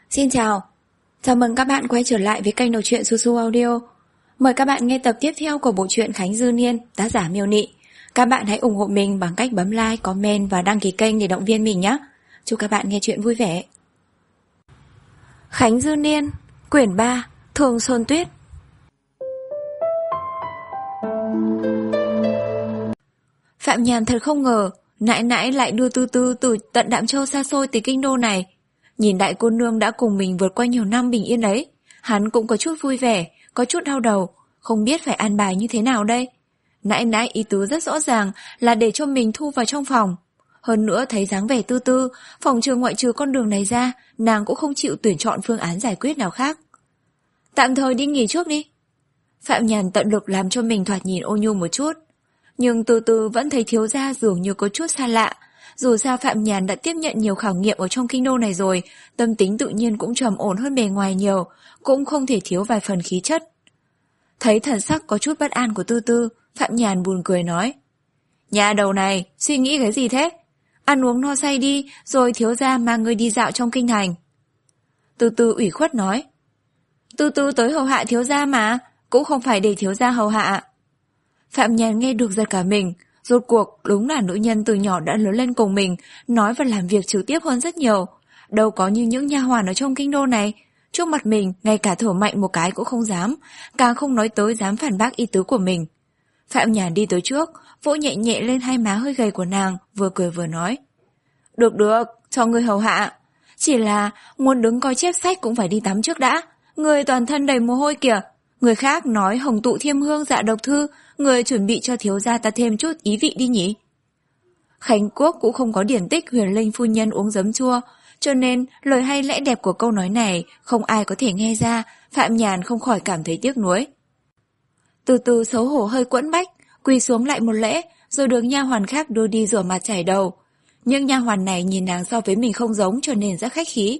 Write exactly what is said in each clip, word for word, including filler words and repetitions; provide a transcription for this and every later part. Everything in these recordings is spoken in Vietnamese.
Xin chào, chào mừng các bạn quay trở lại với kênh đọc truyện Su Su Audio. Mời các bạn nghe tập tiếp theo của bộ truyện Khánh Dư Niên, tác giả Miêu Nị. Các bạn hãy ủng hộ mình bằng cách bấm like, comment và đăng ký kênh để động viên mình nhé. Chúc các bạn nghe truyện vui vẻ. Khánh Dư Niên, quyển ba, Thường Xuân Tuyết. Phạm Nhàn thật không ngờ, nãy nãy lại đưa Tư Tư từ tận Đạm Châu xa xôi tới kinh đô này. Nhìn đại cô nương đã cùng mình vượt qua nhiều năm bình yên đấy, hắn cũng có chút vui vẻ, có chút đau đầu, không biết phải an bài như thế nào đây. Nãy nãy ý tứ rất rõ ràng là để cho mình thu vào trong phòng. Hơn nữa thấy dáng vẻ Tư Tư, phòng trường ngoại trừ con đường này ra, nàng cũng không chịu tuyển chọn phương án giải quyết nào khác. Tạm thời đi nghỉ trước đi. Phạm Nhàn tận lực làm cho mình thoạt nhìn ô nhu một chút. Nhưng Tư Tư vẫn thấy thiếu gia dường như có chút xa lạ. Dù sao Phạm Nhàn đã tiếp nhận nhiều khảo nghiệm ở trong kinh đô này rồi, tâm tính tự nhiên cũng trầm ổn hơn bề ngoài nhiều, cũng không thể thiếu vài phần khí chất. Thấy thần sắc có chút bất an của Tư Tư, Phạm Nhàn buồn cười nói: Nhà đầu này, suy nghĩ cái gì thế? Ăn uống no say đi, rồi thiếu gia mang ngươi đi dạo trong kinh thành. Tư Tư ủy khuất nói: Tư Tư tới hầu hạ thiếu gia mà, cũng không phải để thiếu gia hầu hạ. Phạm Nhàn nghe được giật cả mình. Rốt cuộc đúng là nữ nhân từ nhỏ đã lớn lên cùng mình, nói và làm việc trực tiếp hơn rất nhiều. Đâu có như những nha hoàn ở trong kinh đô này. Trước mặt mình, ngay cả thở mạnh một cái cũng không dám, càng không nói tới dám phản bác ý tứ của mình. Phạm Nhàn đi tới trước, vỗ nhẹ nhẹ lên hai má hơi gầy của nàng, vừa cười vừa nói: Được được, cho ngươi hầu hạ. Chỉ là muốn đứng coi chép sách cũng phải đi tắm trước đã. Người toàn thân đầy mồ hôi kìa. Người khác nói hồng tụ thiêm hương dạ độc thư, người chuẩn bị cho thiếu gia ta thêm chút ý vị đi nhỉ. Khánh Quốc cũng không có điển tích Huyền Linh phu nhân uống giấm chua, cho nên lời hay lẽ đẹp của câu nói này không ai có thể nghe ra. Phạm Nhàn không khỏi cảm thấy tiếc nuối. Từ từ xấu hổ hơi quẫn bách, quỳ xuống lại một lễ, rồi được nha hoàn khác đưa đi rửa mặt chải đầu. Nhưng nha hoàn này nhìn nàng so với mình không giống, cho nên rất khách khí.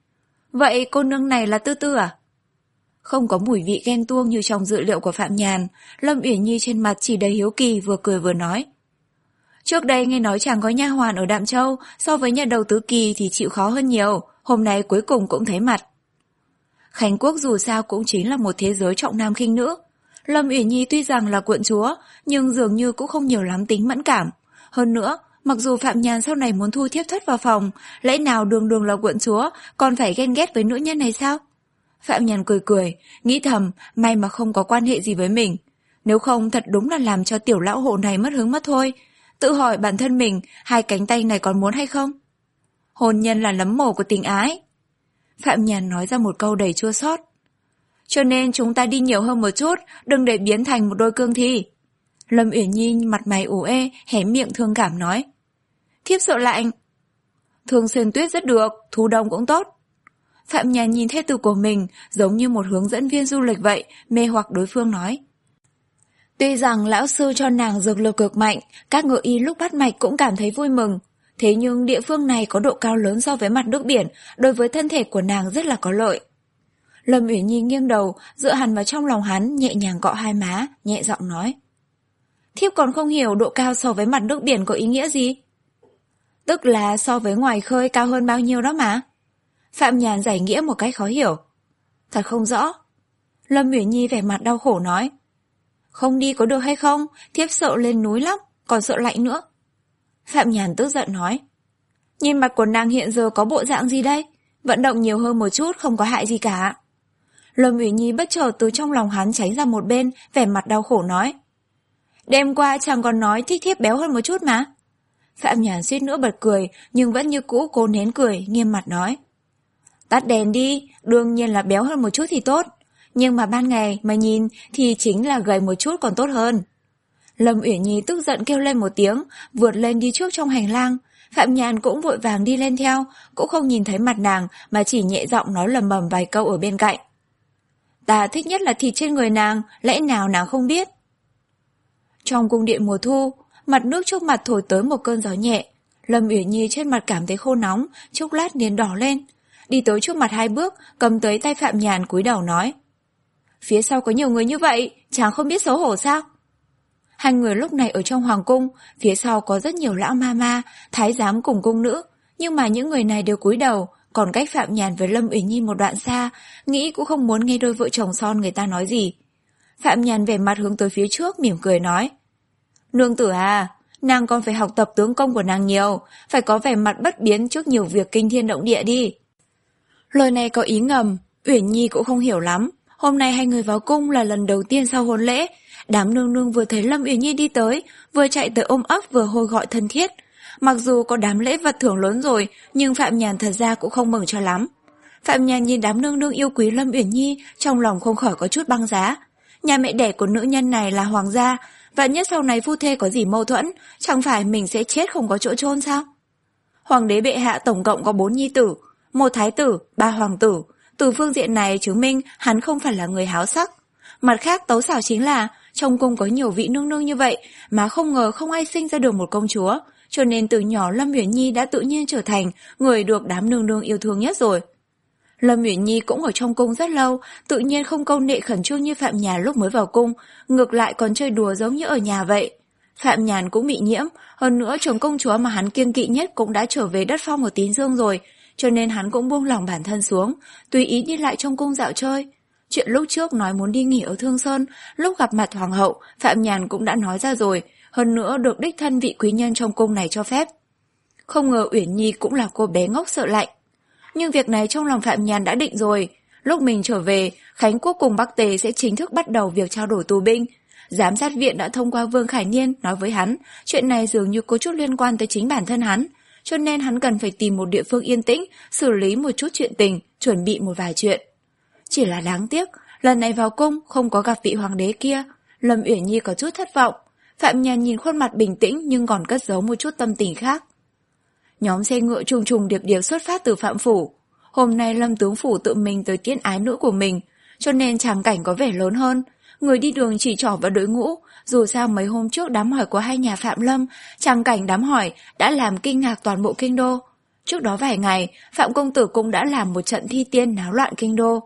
Vậy cô nương này là Tư Tư à? Không có mùi vị ghen tuông như trong dự liệu của Phạm Nhàn, Lâm Uyển Nhi trên mặt chỉ đầy hiếu kỳ, vừa cười vừa nói: Trước đây nghe nói chàng có nha hoàn ở Đạm Châu, so với nhà đầu Tứ Kỳ thì chịu khó hơn nhiều, hôm nay cuối cùng cũng thấy mặt. Khánh Quốc dù sao cũng chính là một thế giới trọng nam khinh nữ. Lâm Uyển Nhi tuy rằng là quận chúa, nhưng dường như cũng không nhiều lắm tính mẫn cảm. Hơn nữa, mặc dù Phạm Nhàn sau này muốn thu thiếp thất vào phòng, lẽ nào đường đường là quận chúa còn phải ghen ghét với nữ nhân này sao? Phạm Nhàn cười cười, nghĩ thầm may mà không có quan hệ gì với mình. Nếu không thật đúng là làm cho tiểu lão hộ này mất hứng mất thôi. Tự hỏi bản thân mình, hai cánh tay này còn muốn hay không? Hôn nhân là nấm mồ của tình ái. Phạm Nhàn nói ra một câu đầy chua xót. Cho nên chúng ta đi nhiều hơn một chút, đừng để biến thành một đôi cương thi. Lâm Uyển Nhi mặt mày ủ ê, hé miệng thương cảm nói: Thiếp sợ lạnh. Thường Xuyên Tuyết rất được, thu đông cũng tốt. Phạm Nhàn nhìn thê tử của mình giống như một hướng dẫn viên du lịch vậy, mê hoặc đối phương nói: Tuy rằng lão sư cho nàng dược lực cực mạnh, các ngự y lúc bắt mạch cũng cảm thấy vui mừng. Thế nhưng địa phương này có độ cao lớn so với mặt nước biển, đối với thân thể của nàng rất là có lợi. Lâm Uyển Nhi nghiêng đầu, dựa hẳn vào trong lòng hắn, nhẹ nhàng cọ hai má, nhẹ giọng nói: Thiếp còn không hiểu độ cao so với mặt nước biển có ý nghĩa gì? Tức là so với ngoài khơi cao hơn bao nhiêu đó mà. Phạm Nhàn giải nghĩa một cách khó hiểu. Thật không rõ. Lâm Uyển Nhi vẻ mặt đau khổ nói: Không đi có được hay không? Thiếp sợ lên núi lắm, còn sợ lạnh nữa. Phạm Nhàn tức giận nói: Nhìn mặt của nàng hiện giờ có bộ dạng gì đây? Vận động nhiều hơn một chút không có hại gì cả. Lâm Uyển Nhi bất chợt từ trong lòng hắn tránh ra một bên, vẻ mặt đau khổ nói: Đêm qua chàng còn nói thích thiếp béo hơn một chút mà. Phạm Nhàn suýt nữa bật cười, nhưng vẫn như cũ cố nén cười, nghiêm mặt nói: Tắt đèn đi, đương nhiên là béo hơn một chút thì tốt. Nhưng mà ban ngày mà nhìn thì chính là gầy một chút còn tốt hơn. Lâm Uyển Nhi tức giận kêu lên một tiếng, vượt lên đi trước trong hành lang. Phạm Nhàn cũng vội vàng đi lên theo, cũng không nhìn thấy mặt nàng mà chỉ nhẹ giọng nói lầm bầm vài câu ở bên cạnh. Ta thích nhất là thịt trên người nàng, lẽ nào nàng không biết? Trong cung điện mùa thu, mặt nước trước mặt thổi tới một cơn gió nhẹ. Lâm Uyển Nhi trên mặt cảm thấy khô nóng, chốc lát liền đỏ lên. Đi tới trước mặt hai bước, cầm tới tay Phạm Nhàn cúi đầu nói: Phía sau có nhiều người như vậy, chàng không biết xấu hổ sao? Hai người lúc này ở trong hoàng cung, phía sau có rất nhiều lão ma ma, thái giám cùng cung nữ, nhưng mà những người này đều cúi đầu, còn cách Phạm Nhàn với Lâm Uyển Nhi một đoạn xa, nghĩ cũng không muốn nghe đôi vợ chồng son người ta nói gì. Phạm Nhàn vẻ mặt hướng tới phía trước mỉm cười nói: Nương tử à, nàng còn phải học tập tướng công của nàng nhiều, phải có vẻ mặt bất biến trước nhiều việc kinh thiên động địa đi. Lời này có ý ngầm, Uyển Nhi cũng không hiểu lắm. Hôm nay hai người vào cung là lần đầu tiên sau hôn lễ. Đám nương nương vừa thấy Lâm Uyển Nhi đi tới, vừa chạy tới ôm ấp vừa hôi gọi thân thiết. Mặc dù có đám lễ vật thưởng lớn rồi, nhưng Phạm Nhàn thật ra cũng không mừng cho lắm. Phạm Nhàn nhìn đám nương nương yêu quý Lâm Uyển Nhi, trong lòng không khỏi có chút băng giá. Nhà mẹ đẻ của nữ nhân này là hoàng gia, vạn nhất sau này phu thê có gì mâu thuẫn, chẳng phải mình sẽ chết không có chỗ chôn sao? Hoàng đế bệ hạ tổng cộng có bốn nhi tử, một thái tử, ba hoàng tử. Từ phương diện này chứng minh hắn không phải là người háo sắc. Mặt khác tấu xảo chính là trong cung có nhiều vị nương nương như vậy mà không ngờ không ai sinh ra được một công chúa, cho nên từ nhỏ Lâm Uyển Nhi đã tự nhiên trở thành người được đám nương nương yêu thương nhất rồi. Lâm Uyển Nhi cũng ở trong cung rất lâu, tự nhiên không câu nệ khẩn trương như Phạm Nhàn lúc mới vào cung, ngược lại còn chơi đùa giống như ở nhà vậy. Phạm Nhàn cũng bị nhiễm, hơn nữa chồng công chúa mà hắn kiêng kỵ nhất cũng đã trở về đất phong ở Tín Dương rồi, cho nên hắn cũng buông lỏng bản thân xuống, tùy ý đi lại trong cung dạo chơi. Chuyện lúc trước nói muốn đi nghỉ ở Thương Sơn, lúc gặp mặt hoàng hậu, Phạm Nhàn cũng đã nói ra rồi, hơn nữa được đích thân vị quý nhân trong cung này cho phép. Không ngờ Uyển Nhi cũng là cô bé ngốc sợ lạnh. Nhưng việc này trong lòng Phạm Nhàn đã định rồi, lúc mình trở về, Khánh Quốc cùng Bắc Tề sẽ chính thức bắt đầu việc trao đổi tù binh. Giám sát viện đã thông qua Vương Khải Niên nói với hắn, chuyện này dường như có chút liên quan tới chính bản thân hắn, cho nên hắn cần phải tìm một địa phương yên tĩnh, xử lý một chút chuyện tình, chuẩn bị một vài chuyện. Chỉ là đáng tiếc, lần này vào cung không có gặp vị hoàng đế kia, Lâm Uyển Nhi có chút thất vọng. Phạm Nhàn nhìn khuôn mặt bình tĩnh nhưng còn cất giấu một chút tâm tình khác. Nhóm xe ngựa trùng trùng điệp điệp xuất phát từ Phạm phủ. Hôm nay Lâm tướng phủ tự mình tới tiễn ái nữ của mình, cho nên tràng cảnh có vẻ lớn hơn. Người đi đường chỉ trỏ vào đội ngũ, dù sao mấy hôm trước đám hỏi của hai nhà Phạm Lâm, tràng cảnh đám hỏi đã làm kinh ngạc toàn bộ kinh đô. Trước đó vài ngày, Phạm công tử cũng đã làm một trận thi tiên náo loạn kinh đô.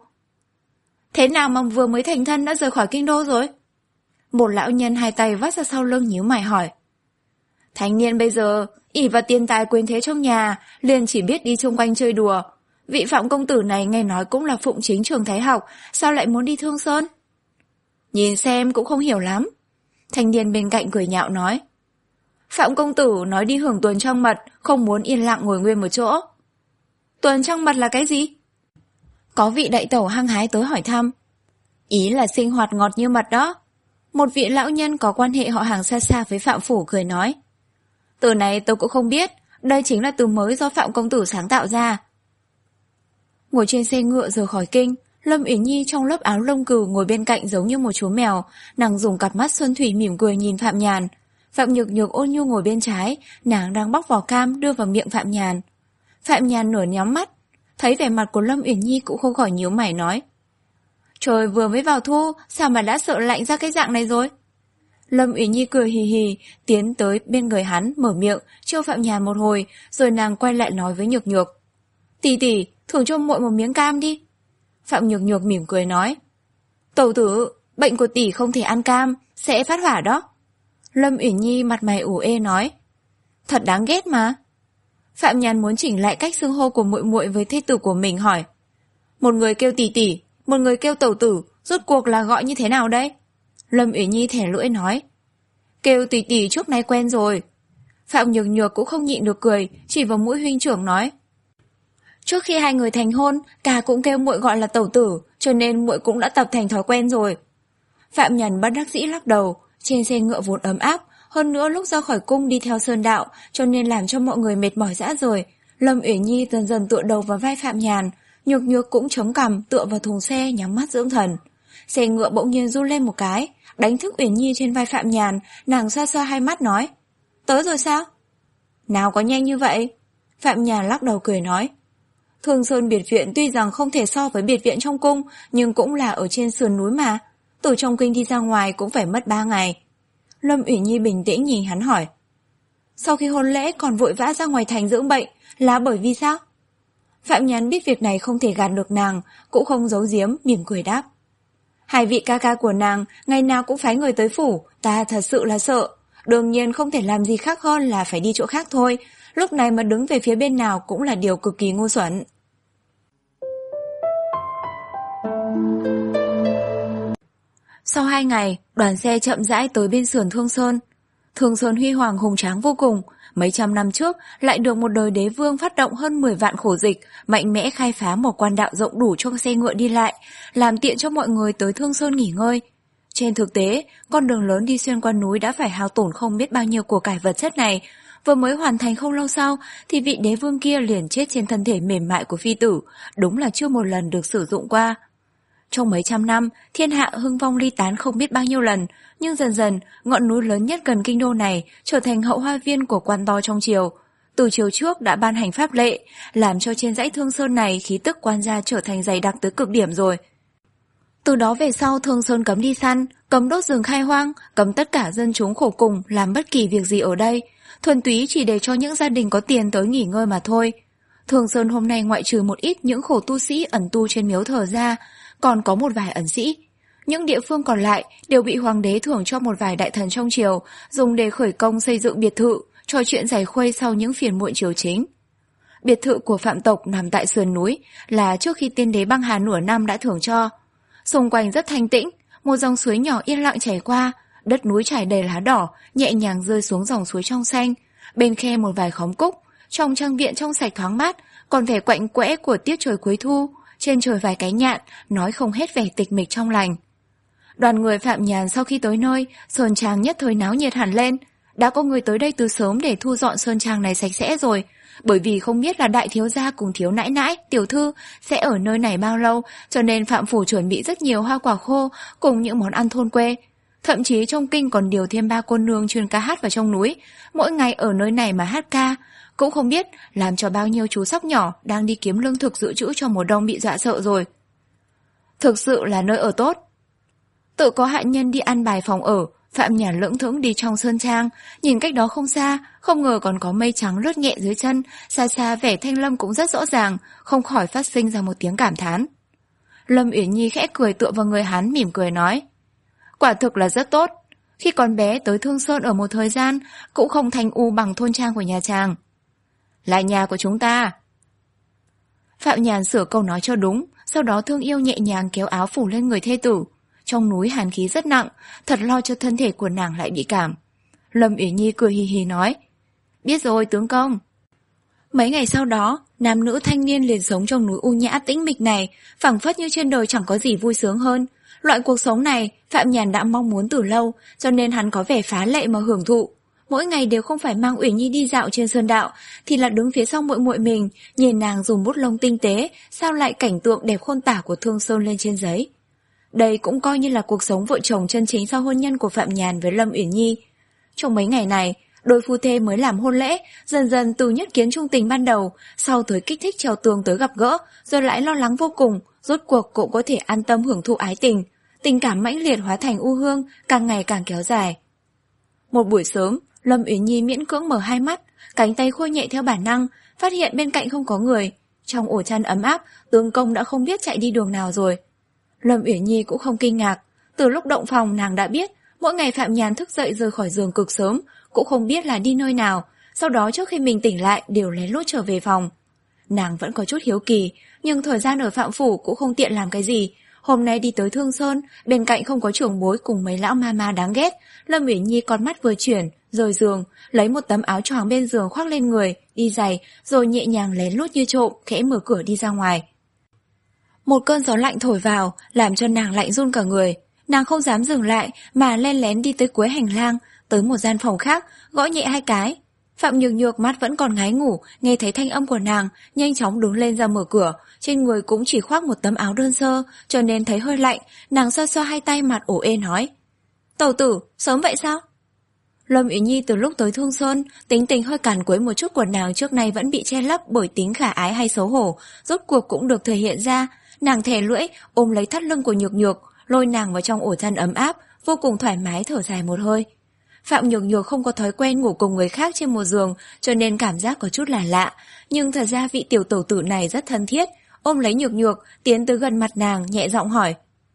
Thế nào mà vừa mới thành thân đã rời khỏi kinh đô rồi? Một lão nhân hai tay vắt ra sau lưng nhíu mày hỏi. Thanh niên bây giờ, ỷ vào tiền tài quyền thế trong nhà, liền chỉ biết đi xung quanh chơi đùa. Vị Phạm công tử này nghe nói cũng là phụng chính trường thái học, sao lại muốn đi Thương Sơn? Nhìn xem cũng không hiểu lắm. Thanh niên bên cạnh cười nhạo nói. Phạm công tử nói đi hưởng tuần trăng mật, không muốn yên lặng ngồi nguyên một chỗ. Tuần trăng mật là cái gì? Có vị đại tẩu hăng hái tới hỏi thăm. Ý là sinh hoạt ngọt như mật đó. Một vị lão nhân có quan hệ họ hàng xa xa với Phạm phủ cười nói. Từ này tôi cũng không biết, đây chính là từ mới do Phạm công tử sáng tạo ra. Ngồi trên xe ngựa rời khỏi kinh, Lâm Uyển Nhi trong lớp áo lông cừu ngồi bên cạnh giống như một chú mèo, nàng dùng cặp mắt xuân thủy mỉm cười nhìn Phạm Nhàn. Phạm Nhược Nhược ôn nhu ngồi bên trái, nàng đang bóc vỏ cam đưa vào miệng Phạm Nhàn. Phạm Nhàn nửa nhắm mắt, thấy vẻ mặt của Lâm Uyển Nhi cũng không khỏi nhíu mày nói. Trời vừa mới vào thu, sao mà đã sợ lạnh ra cái dạng này rồi? Lâm Uyển Nhi cười hì hì, tiến tới bên người hắn, mở miệng, trêu Phạm Nhàn một hồi, rồi nàng quay lại nói với Nhược Nhược. Tỷ tỷ, thưởng cho muội một miếng cam đi. Phạm Nhược Nhược mỉm cười nói. Tẩu tử, bệnh của tỷ không thể ăn cam, sẽ phát hỏa đó. Lâm Uyển Nhi mặt mày ủ ê nói. Thật đáng ghét mà. Phạm Nhàn muốn chỉnh lại cách xưng hô của muội muội với thê tử của mình hỏi. Một người kêu tỷ tỷ, một người kêu tẩu tử, rốt cuộc là gọi như thế nào đây? Lâm Uyển Nhi thẻ lưỡi nói. Kêu tỷ tỷ trước nay quen rồi. Phạm Nhược Nhược cũng không nhịn được cười, chỉ vào mũi huynh trưởng nói. Trước khi hai người thành hôn, cả cũng kêu muội gọi là tẩu tử, cho nên muội cũng đã tập thành thói quen rồi. Phạm Nhàn bất đắc dĩ lắc đầu, trên xe ngựa vốn ấm áp, hơn nữa lúc ra khỏi cung đi theo sơn đạo, cho nên làm cho mọi người mệt mỏi rã rời. Lâm Uyển Nhi dần dần tựa đầu vào vai Phạm Nhàn, Nhược Nhược cũng chống cằm tựa vào thùng xe nhắm mắt dưỡng thần. Xe ngựa bỗng nhiên run lên một cái, đánh thức Uyển Nhi trên vai Phạm Nhàn, nàng xoa xoa hai mắt nói. Tới rồi sao? Nào có nhanh như vậy? Phạm Nhàn lắc đầu cười nói. Thương Sơn biệt viện tuy rằng không thể so với biệt viện trong cung, nhưng cũng là ở trên sườn núi mà. Từ trong kinh đi ra ngoài cũng phải mất ba ngày. Lâm Uyển Nhi bình tĩnh nhìn hắn hỏi. Sau khi hôn lễ còn vội vã ra ngoài thành dưỡng bệnh, là bởi vì sao? Phạm Nhàn biết việc này không thể gạt được nàng, cũng không giấu giếm, mỉm cười đáp. Hai vị ca ca của nàng ngày nào cũng phái người tới phủ, ta thật sự là sợ. Đương nhiên không thể làm gì khác hơn là phải đi chỗ khác thôi. Lúc này mà đứng về phía bên nào cũng là điều cực kỳ ngu xuẩn. Sau hai ngày, đoàn xe chậm rãi tới bên sườn Thương Sơn. Thương Sơn huy hoàng hùng tráng vô cùng, mấy trăm năm trước lại được một đời đế vương phát động hơn mười vạn khổ dịch, mạnh mẽ khai phá một quan đạo rộng đủ cho xe ngựa đi lại, làm tiện cho mọi người tới Thương Sơn nghỉ ngơi. Trên thực tế, con đường lớn đi xuyên qua núi đã phải hao tổn không biết bao nhiêu của cải vật chất này. Vừa mới hoàn thành không lâu sau thì vị đế vương kia liền chết trên thân thể mềm mại của phi tử, đúng là chưa một lần được sử dụng qua. Trong mấy trăm năm, thiên hạ hưng vong ly tán không biết bao nhiêu lần, nhưng dần dần, ngọn núi lớn nhất gần kinh đô này trở thành hậu hoa viên của quan to trong triều. Từ triều trước đã ban hành pháp lệ, làm cho trên dãy Thương Sơn này khí tức quan gia trở thành dày đặc tới cực điểm rồi. Từ đó về sau Thương Sơn cấm đi săn, cấm đốt rừng khai hoang, cấm tất cả dân chúng khổ cùng làm bất kỳ việc gì ở đây, thuần túy chỉ để cho những gia đình có tiền tới nghỉ ngơi mà thôi. Thương Sơn hôm nay ngoại trừ một ít những khổ tu sĩ ẩn tu trên miếu thờ ra, còn có một vài ẩn sĩ. Những địa phương còn lại đều bị hoàng đế thưởng cho một vài đại thần trong triều, dùng để khởi công xây dựng biệt thự, trò chuyện giải khuây sau những phiền muộn triều chính. Biệt thự của Phạm tộc nằm tại sườn núi, là trước khi tiên đế băng hà nửa năm đã thưởng cho. Xung quanh rất thanh tĩnh, một dòng suối nhỏ yên lặng chảy qua, đất núi trải đầy lá đỏ, nhẹ nhàng rơi xuống dòng suối trong xanh. Bên khe một vài khóm cúc, trong trang viện trong sạch thoáng mát, còn vẻ quạnh quẽ của tiết trời cuối thu, trên trời vài cái nhạn, nói không hết vẻ tịch mịch trong lành. Đoàn người Phạm Nhàn sau khi tới nơi, sơn trang nhất thời náo nhiệt hẳn lên. Đã có người tới đây từ sớm để thu dọn sơn trang này sạch sẽ rồi, bởi vì không biết là đại thiếu gia cùng thiếu nãi nãi, tiểu thư sẽ ở nơi này bao lâu, cho nên Phạm phủ chuẩn bị rất nhiều hoa quả khô cùng những món ăn thôn quê. Thậm chí trong kinh còn điều thêm ba cô nương chuyên ca hát vào trong núi, mỗi ngày ở nơi này mà hát ca. Cũng không biết làm cho bao nhiêu chú sóc nhỏ đang đi kiếm lương thực dự trữ cho mùa đông bị dọa sợ rồi. Thực sự là nơi ở tốt. Tự có hạ nhân đi ăn bài phòng ở, Phạm Nhàn lững thững đi trong sơn trang, nhìn cách đó không xa, không ngờ còn có mây trắng lướt nhẹ dưới chân, xa xa vẻ thanh lâm cũng rất rõ ràng, không khỏi phát sinh ra một tiếng cảm thán. Lâm Uyển Nhi khẽ cười tựa vào người hắn, mỉm cười nói: quả thực là rất tốt, khi còn bé tới Thương Sơn ở một thời gian, cũng không thanh u bằng thôn trang của nhà chàng. Là nhà của chúng ta. Phạm Nhàn sửa câu nói cho đúng, sau đó thương yêu nhẹ nhàng kéo áo phủ lên người thê tử. Trong núi hàn khí rất nặng, thật lo cho thân thể của nàng lại bị cảm. Lâm Uyển Nhi cười hì hì nói: biết rồi tướng công. Mấy ngày sau đó, nam nữ thanh niên liền sống trong núi u nhã tĩnh mịch này, phảng phất như trên đời chẳng có gì vui sướng hơn. Loại cuộc sống này, Phạm Nhàn đã mong muốn từ lâu, cho nên hắn có vẻ phá lệ mà hưởng thụ. Mỗi ngày đều không phải mang Uyển Nhi đi dạo trên sơn đạo, thì là đứng phía sau muội muội mình, nhìn nàng dùng bút lông tinh tế, sao lại cảnh tượng đẹp khôn tả của Thương Sơn lên trên giấy. Đây cũng coi như là cuộc sống vợ chồng chân chính sau hôn nhân của Phạm Nhàn với Lâm Uyển Nhi. Trong mấy ngày này, đôi phu thê mới làm hôn lễ, dần dần từ nhất kiến trung tình ban đầu, sau tới kích thích trèo tường tới gặp gỡ, rồi lại lo lắng vô cùng, rốt cuộc cũng có thể an tâm hưởng thụ ái tình. Tình cảm mãnh liệt hóa thành u hương, càng ngày càng kéo dài. Một buổi sớm, Lâm Uyển Nhi miễn cưỡng mở hai mắt, cánh tay khôi nhẹ theo bản năng, phát hiện bên cạnh không có người. Trong ổ chăn ấm áp, tướng công đã không biết chạy đi đường nào rồi. Lâm Uyển Nhi cũng không kinh ngạc, từ lúc động phòng nàng đã biết, mỗi ngày Phạm Nhàn thức dậy rời khỏi giường cực sớm, cũng không biết là đi nơi nào, sau đó trước khi mình tỉnh lại đều lén lút trở về phòng. Nàng vẫn có chút hiếu kỳ, nhưng thời gian ở Phạm phủ cũng không tiện làm cái gì. Hôm nay đi tới Thương Sơn, bên cạnh không có trưởng bối cùng mấy lão ma ma đáng ghét, Lâm Uyển Nhi con mắt vừa chuyển, rời giường, lấy một tấm áo choàng bên giường khoác lên người, đi giày, rồi nhẹ nhàng lén lút như trộm, khẽ mở cửa đi ra ngoài. Một cơn gió lạnh thổi vào, làm cho nàng lạnh run cả người. Nàng không dám dừng lại, mà len lén đi tới cuối hành lang, tới một gian phòng khác, gõ nhẹ hai cái. Phạm Nhược Nhược mắt vẫn còn ngái ngủ, nghe thấy thanh âm của nàng, nhanh chóng đứng lên ra mở cửa, trên người cũng chỉ khoác một tấm áo đơn sơ, cho nên thấy hơi lạnh, nàng xoa xoa hai tay mặt ổ ê nói: tẩu tử, sớm vậy sao? Lâm Uyển Nhi từ lúc tới Thương Sơn, tính tình hơi càn quấy một chút của nàng trước nay vẫn bị che lấp bởi tính khả ái hay xấu hổ, rốt cuộc cũng được thể hiện ra. Nàng thè lưỡi, ôm lấy thắt lưng của Nhược Nhược, lôi nàng vào trong ổ chăn ấm áp, vô cùng thoải mái thở dài một hơi. Phạm Nhược Nhược không có thói quen ngủ cùng người khác trên một giường, cho nên cảm giác có chút là lạ, nhưng thật ra vị tiểu tẩu tử này rất thân thiết, ôm lấy Nhược Nhược, tiến tới gần mặt nàng, nhẹ giọng hỏi: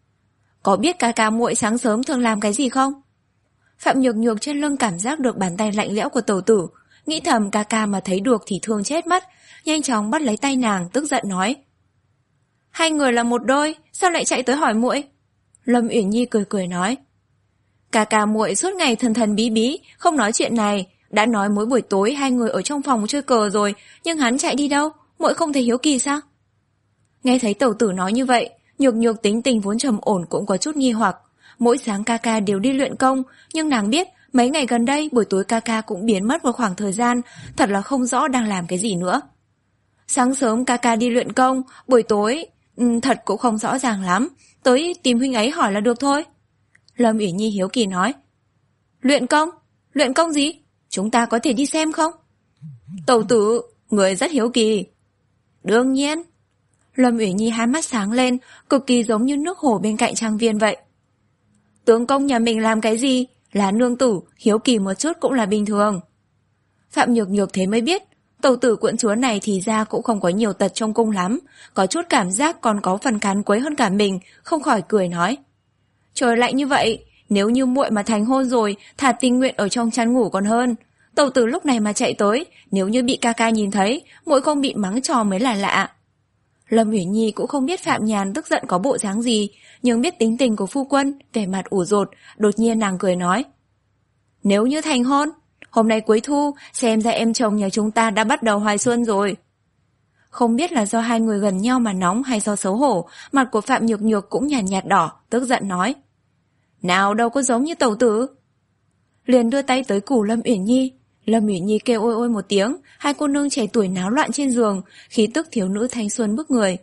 có biết ca ca muội sáng sớm thường làm cái gì không? Phạm Nhược Nhược trên lưng cảm giác được bàn tay lạnh lẽo của tẩu tử, nghĩ thầm ca ca mà thấy được thì thương chết mất, nhanh chóng bắt lấy tay nàng, tức giận nói: hai người là một đôi, sao lại chạy tới hỏi muội? Lâm Uyển Nhi cười cười nói. Ca ca muội suốt ngày thần thần bí bí, không nói chuyện này. Đã nói mỗi buổi tối hai người ở trong phòng chơi cờ rồi, nhưng hắn chạy đi đâu? Muội không thấy hiếu kỳ sao? Nghe thấy tẩu tử nói như vậy, Nhược Nhược tính tình vốn trầm ổn cũng có chút nghi hoặc. Mỗi sáng ca ca đều đi luyện công, nhưng nàng biết mấy ngày gần đây buổi tối ca ca cũng biến mất một khoảng thời gian, thật là không rõ đang làm cái gì nữa. Sáng sớm ca ca đi luyện công, buổi tối um, thật cũng không rõ ràng lắm, tới tìm huynh ấy hỏi là được thôi. Lâm Uyển Nhi hiếu kỳ nói. Luyện công? Luyện công gì? Chúng ta có thể đi xem không? Tẩu tử, người rất hiếu kỳ. Đương nhiên. Lâm Uyển Nhi hai mắt sáng lên, cực kỳ giống như nước hồ bên cạnh trang viên vậy. Tướng công nhà mình làm cái gì? Là nương tử, hiếu kỳ một chút cũng là bình thường. Phạm Nhược Nhược thế mới biết, tẩu tử quận chúa này thì ra cũng không có nhiều tật trong cung lắm, có chút cảm giác còn có phần cán quấy hơn cả mình, không khỏi cười nói. Trời lạnh như vậy, nếu như muội mà thành hôn rồi, thà tình nguyện ở trong chăn ngủ còn hơn. Tẩu tử lúc này mà chạy tới, nếu như bị ca ca nhìn thấy, muội không bị mắng trò mới là lạ. Lâm Uyển Nhi cũng không biết Phạm Nhàn tức giận có bộ dáng gì, nhưng biết tính tình của phu quân, vẻ mặt ủ rột, đột nhiên nàng cười nói. Nếu như thành hôn, hôm nay cuối thu, xem ra em chồng nhà chúng ta đã bắt đầu hoài xuân rồi. Không biết là do hai người gần nhau mà nóng hay do xấu hổ, mặt của Phạm Nhược Nhược cũng nhàn nhạt, nhạt đỏ, tức giận nói. Nào đâu có giống như tẩu tử. Liền đưa tay tới củ Lâm Uyển Nhi. Lâm Uyển Nhi kêu ôi ôi một tiếng, hai cô nương trẻ tuổi náo loạn trên giường, khí tức thiếu nữ thanh xuân bức người.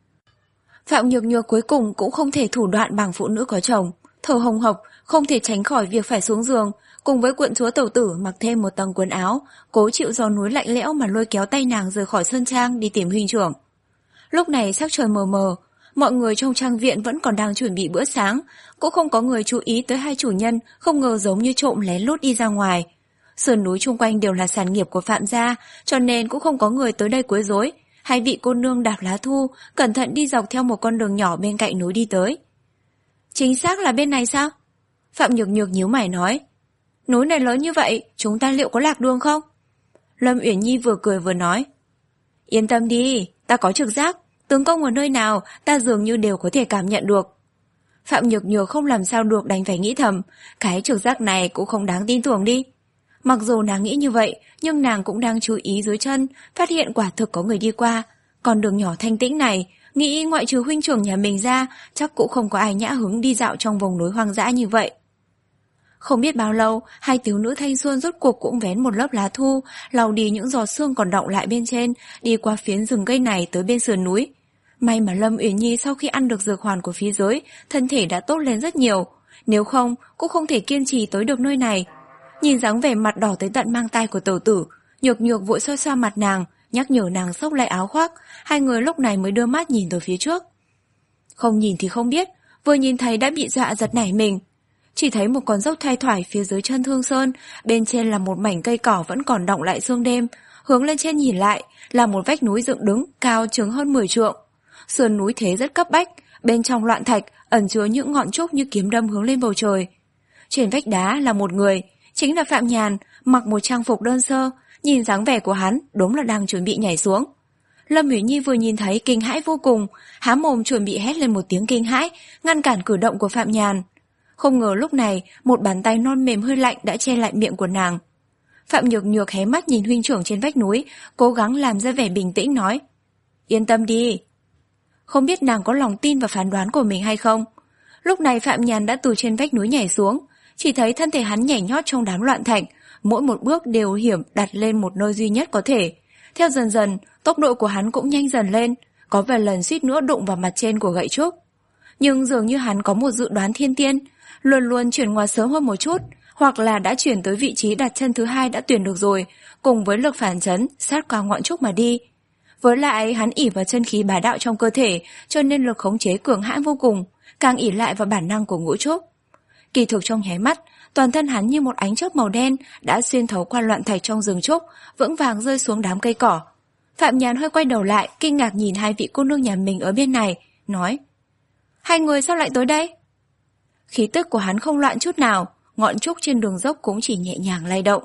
Phạm Nhược Nhược cuối cùng cũng không thể thủ đoạn bằng phụ nữ có chồng, thở hồng hộc, không thể tránh khỏi việc phải xuống giường, cùng với quận chúa tẩu tử mặc thêm một tầng quần áo, cố chịu gió núi lạnh lẽo mà lôi kéo tay nàng rời khỏi sân trang đi tìm huynh trưởng. Lúc này sắc trời mờ mờ, mọi người trong trang viện vẫn còn đang chuẩn bị bữa sáng, cũng không có người chú ý tới hai chủ nhân, không ngờ giống như trộm lén lút đi ra ngoài. Sườn núi chung quanh đều là sản nghiệp của Phạm gia, cho nên cũng không có người tới đây quấy rối. Hai vị cô nương đạp lá thu, cẩn thận đi dọc theo một con đường nhỏ bên cạnh núi đi tới. Chính xác là bên này sao? Phạm Nhược Nhược nhíu mày nói. Núi này lớn như vậy, chúng ta liệu có lạc đường không? Lâm Uyển Nhi vừa cười vừa nói. Yên tâm đi, ta có trực giác, tướng công ở nơi nào, ta dường như đều có thể cảm nhận được. Phạm Nhược Nhược không làm sao được đành phải nghĩ thầm, cái trực giác này cũng không đáng tin tưởng đi. Mặc dù nàng nghĩ như vậy, nhưng nàng cũng đang chú ý dưới chân, phát hiện quả thực có người đi qua. Con đường nhỏ thanh tĩnh này, nghĩ ngoại trừ huynh trưởng nhà mình ra, chắc cũng không có ai nhã hứng đi dạo trong vùng núi hoang dã như vậy. Không biết bao lâu, hai thiếu nữ thanh xuân rốt cuộc cũng vén một lớp lá thu, lau đi những giọt sương còn đọng lại bên trên, đi qua phiến rừng cây này tới bên sườn núi. May mà Lâm Uyển Nhi sau khi ăn được dược hoàn của phía dưới, thân thể đã tốt lên rất nhiều. Nếu không, cũng không thể kiên trì tới được nơi này. Nhìn dáng vẻ mặt đỏ tới tận mang tay của tẩu tử, Nhược Nhược vội xoa xoa mặt nàng, nhắc nhở nàng xốc lại áo khoác. Hai người lúc này mới đưa mắt nhìn tới phía trước. Không nhìn thì không biết, vừa nhìn thấy đã bị dọa giật nảy mình. Chỉ thấy một con dốc thoai thoải phía dưới chân Thương Sơn, bên trên là một mảnh cây cỏ vẫn còn đọng lại sương đêm, hướng lên trên nhìn lại là một vách núi dựng đứng cao chừng hơn mười trượng. Sườn núi thế rất cấp bách, bên trong loạn thạch ẩn chứa những ngọn trúc như kiếm đâm hướng lên bầu trời. Trên vách đá là một người, chính là Phạm Nhàn, mặc một trang phục đơn sơ, nhìn dáng vẻ của hắn đúng là đang chuẩn bị nhảy xuống. Lâm Uyển Nhi vừa nhìn thấy kinh hãi vô cùng, há mồm chuẩn bị hét lên một tiếng kinh hãi, ngăn cản cử động của Phạm Nhàn. Không ngờ lúc này, một bàn tay non mềm hơi lạnh đã che lại miệng của nàng. Phạm Nhược Nhược hé mắt nhìn huynh trưởng trên vách núi, cố gắng làm ra vẻ bình tĩnh nói. Yên tâm đi. Không biết nàng có lòng tin vào phán đoán của mình hay không. Lúc này Phạm Nhàn đã từ trên vách núi nhảy xuống, chỉ thấy thân thể hắn nhảy nhót trong đám loạn thạch, mỗi một bước đều hiểm đặt lên một nơi duy nhất có thể. Theo dần dần, tốc độ của hắn cũng nhanh dần lên, có vài lần suýt nữa đụng vào mặt trên của gậy trúc. Nhưng dường như hắn có một dự đoán thiên tiên, luôn luôn chuyển ngoặt sớm hơn một chút, hoặc là đã chuyển tới vị trí đặt chân thứ hai đã tuyển được rồi, cùng với lực phản chấn sát qua ngọn trúc mà đi. Với lại hắn ỷ vào chân khí bá đạo trong cơ thể, cho nên lực khống chế cường hãn vô cùng, càng ỷ lại vào bản năng của ngũ trúc. Kỳ thực trong nháy mắt, toàn thân hắn như một ánh chớp màu đen đã xuyên thấu qua loạn thạch trong rừng trúc, vững vàng rơi xuống đám cây cỏ. Phạm Nhàn hơi quay đầu lại, kinh ngạc nhìn hai vị cô nương nhà mình ở bên này, nói: Hai người sao lại tới đây? Khí tức của hắn không loạn chút nào, ngọn trúc trên đường dốc cũng chỉ nhẹ nhàng lay động.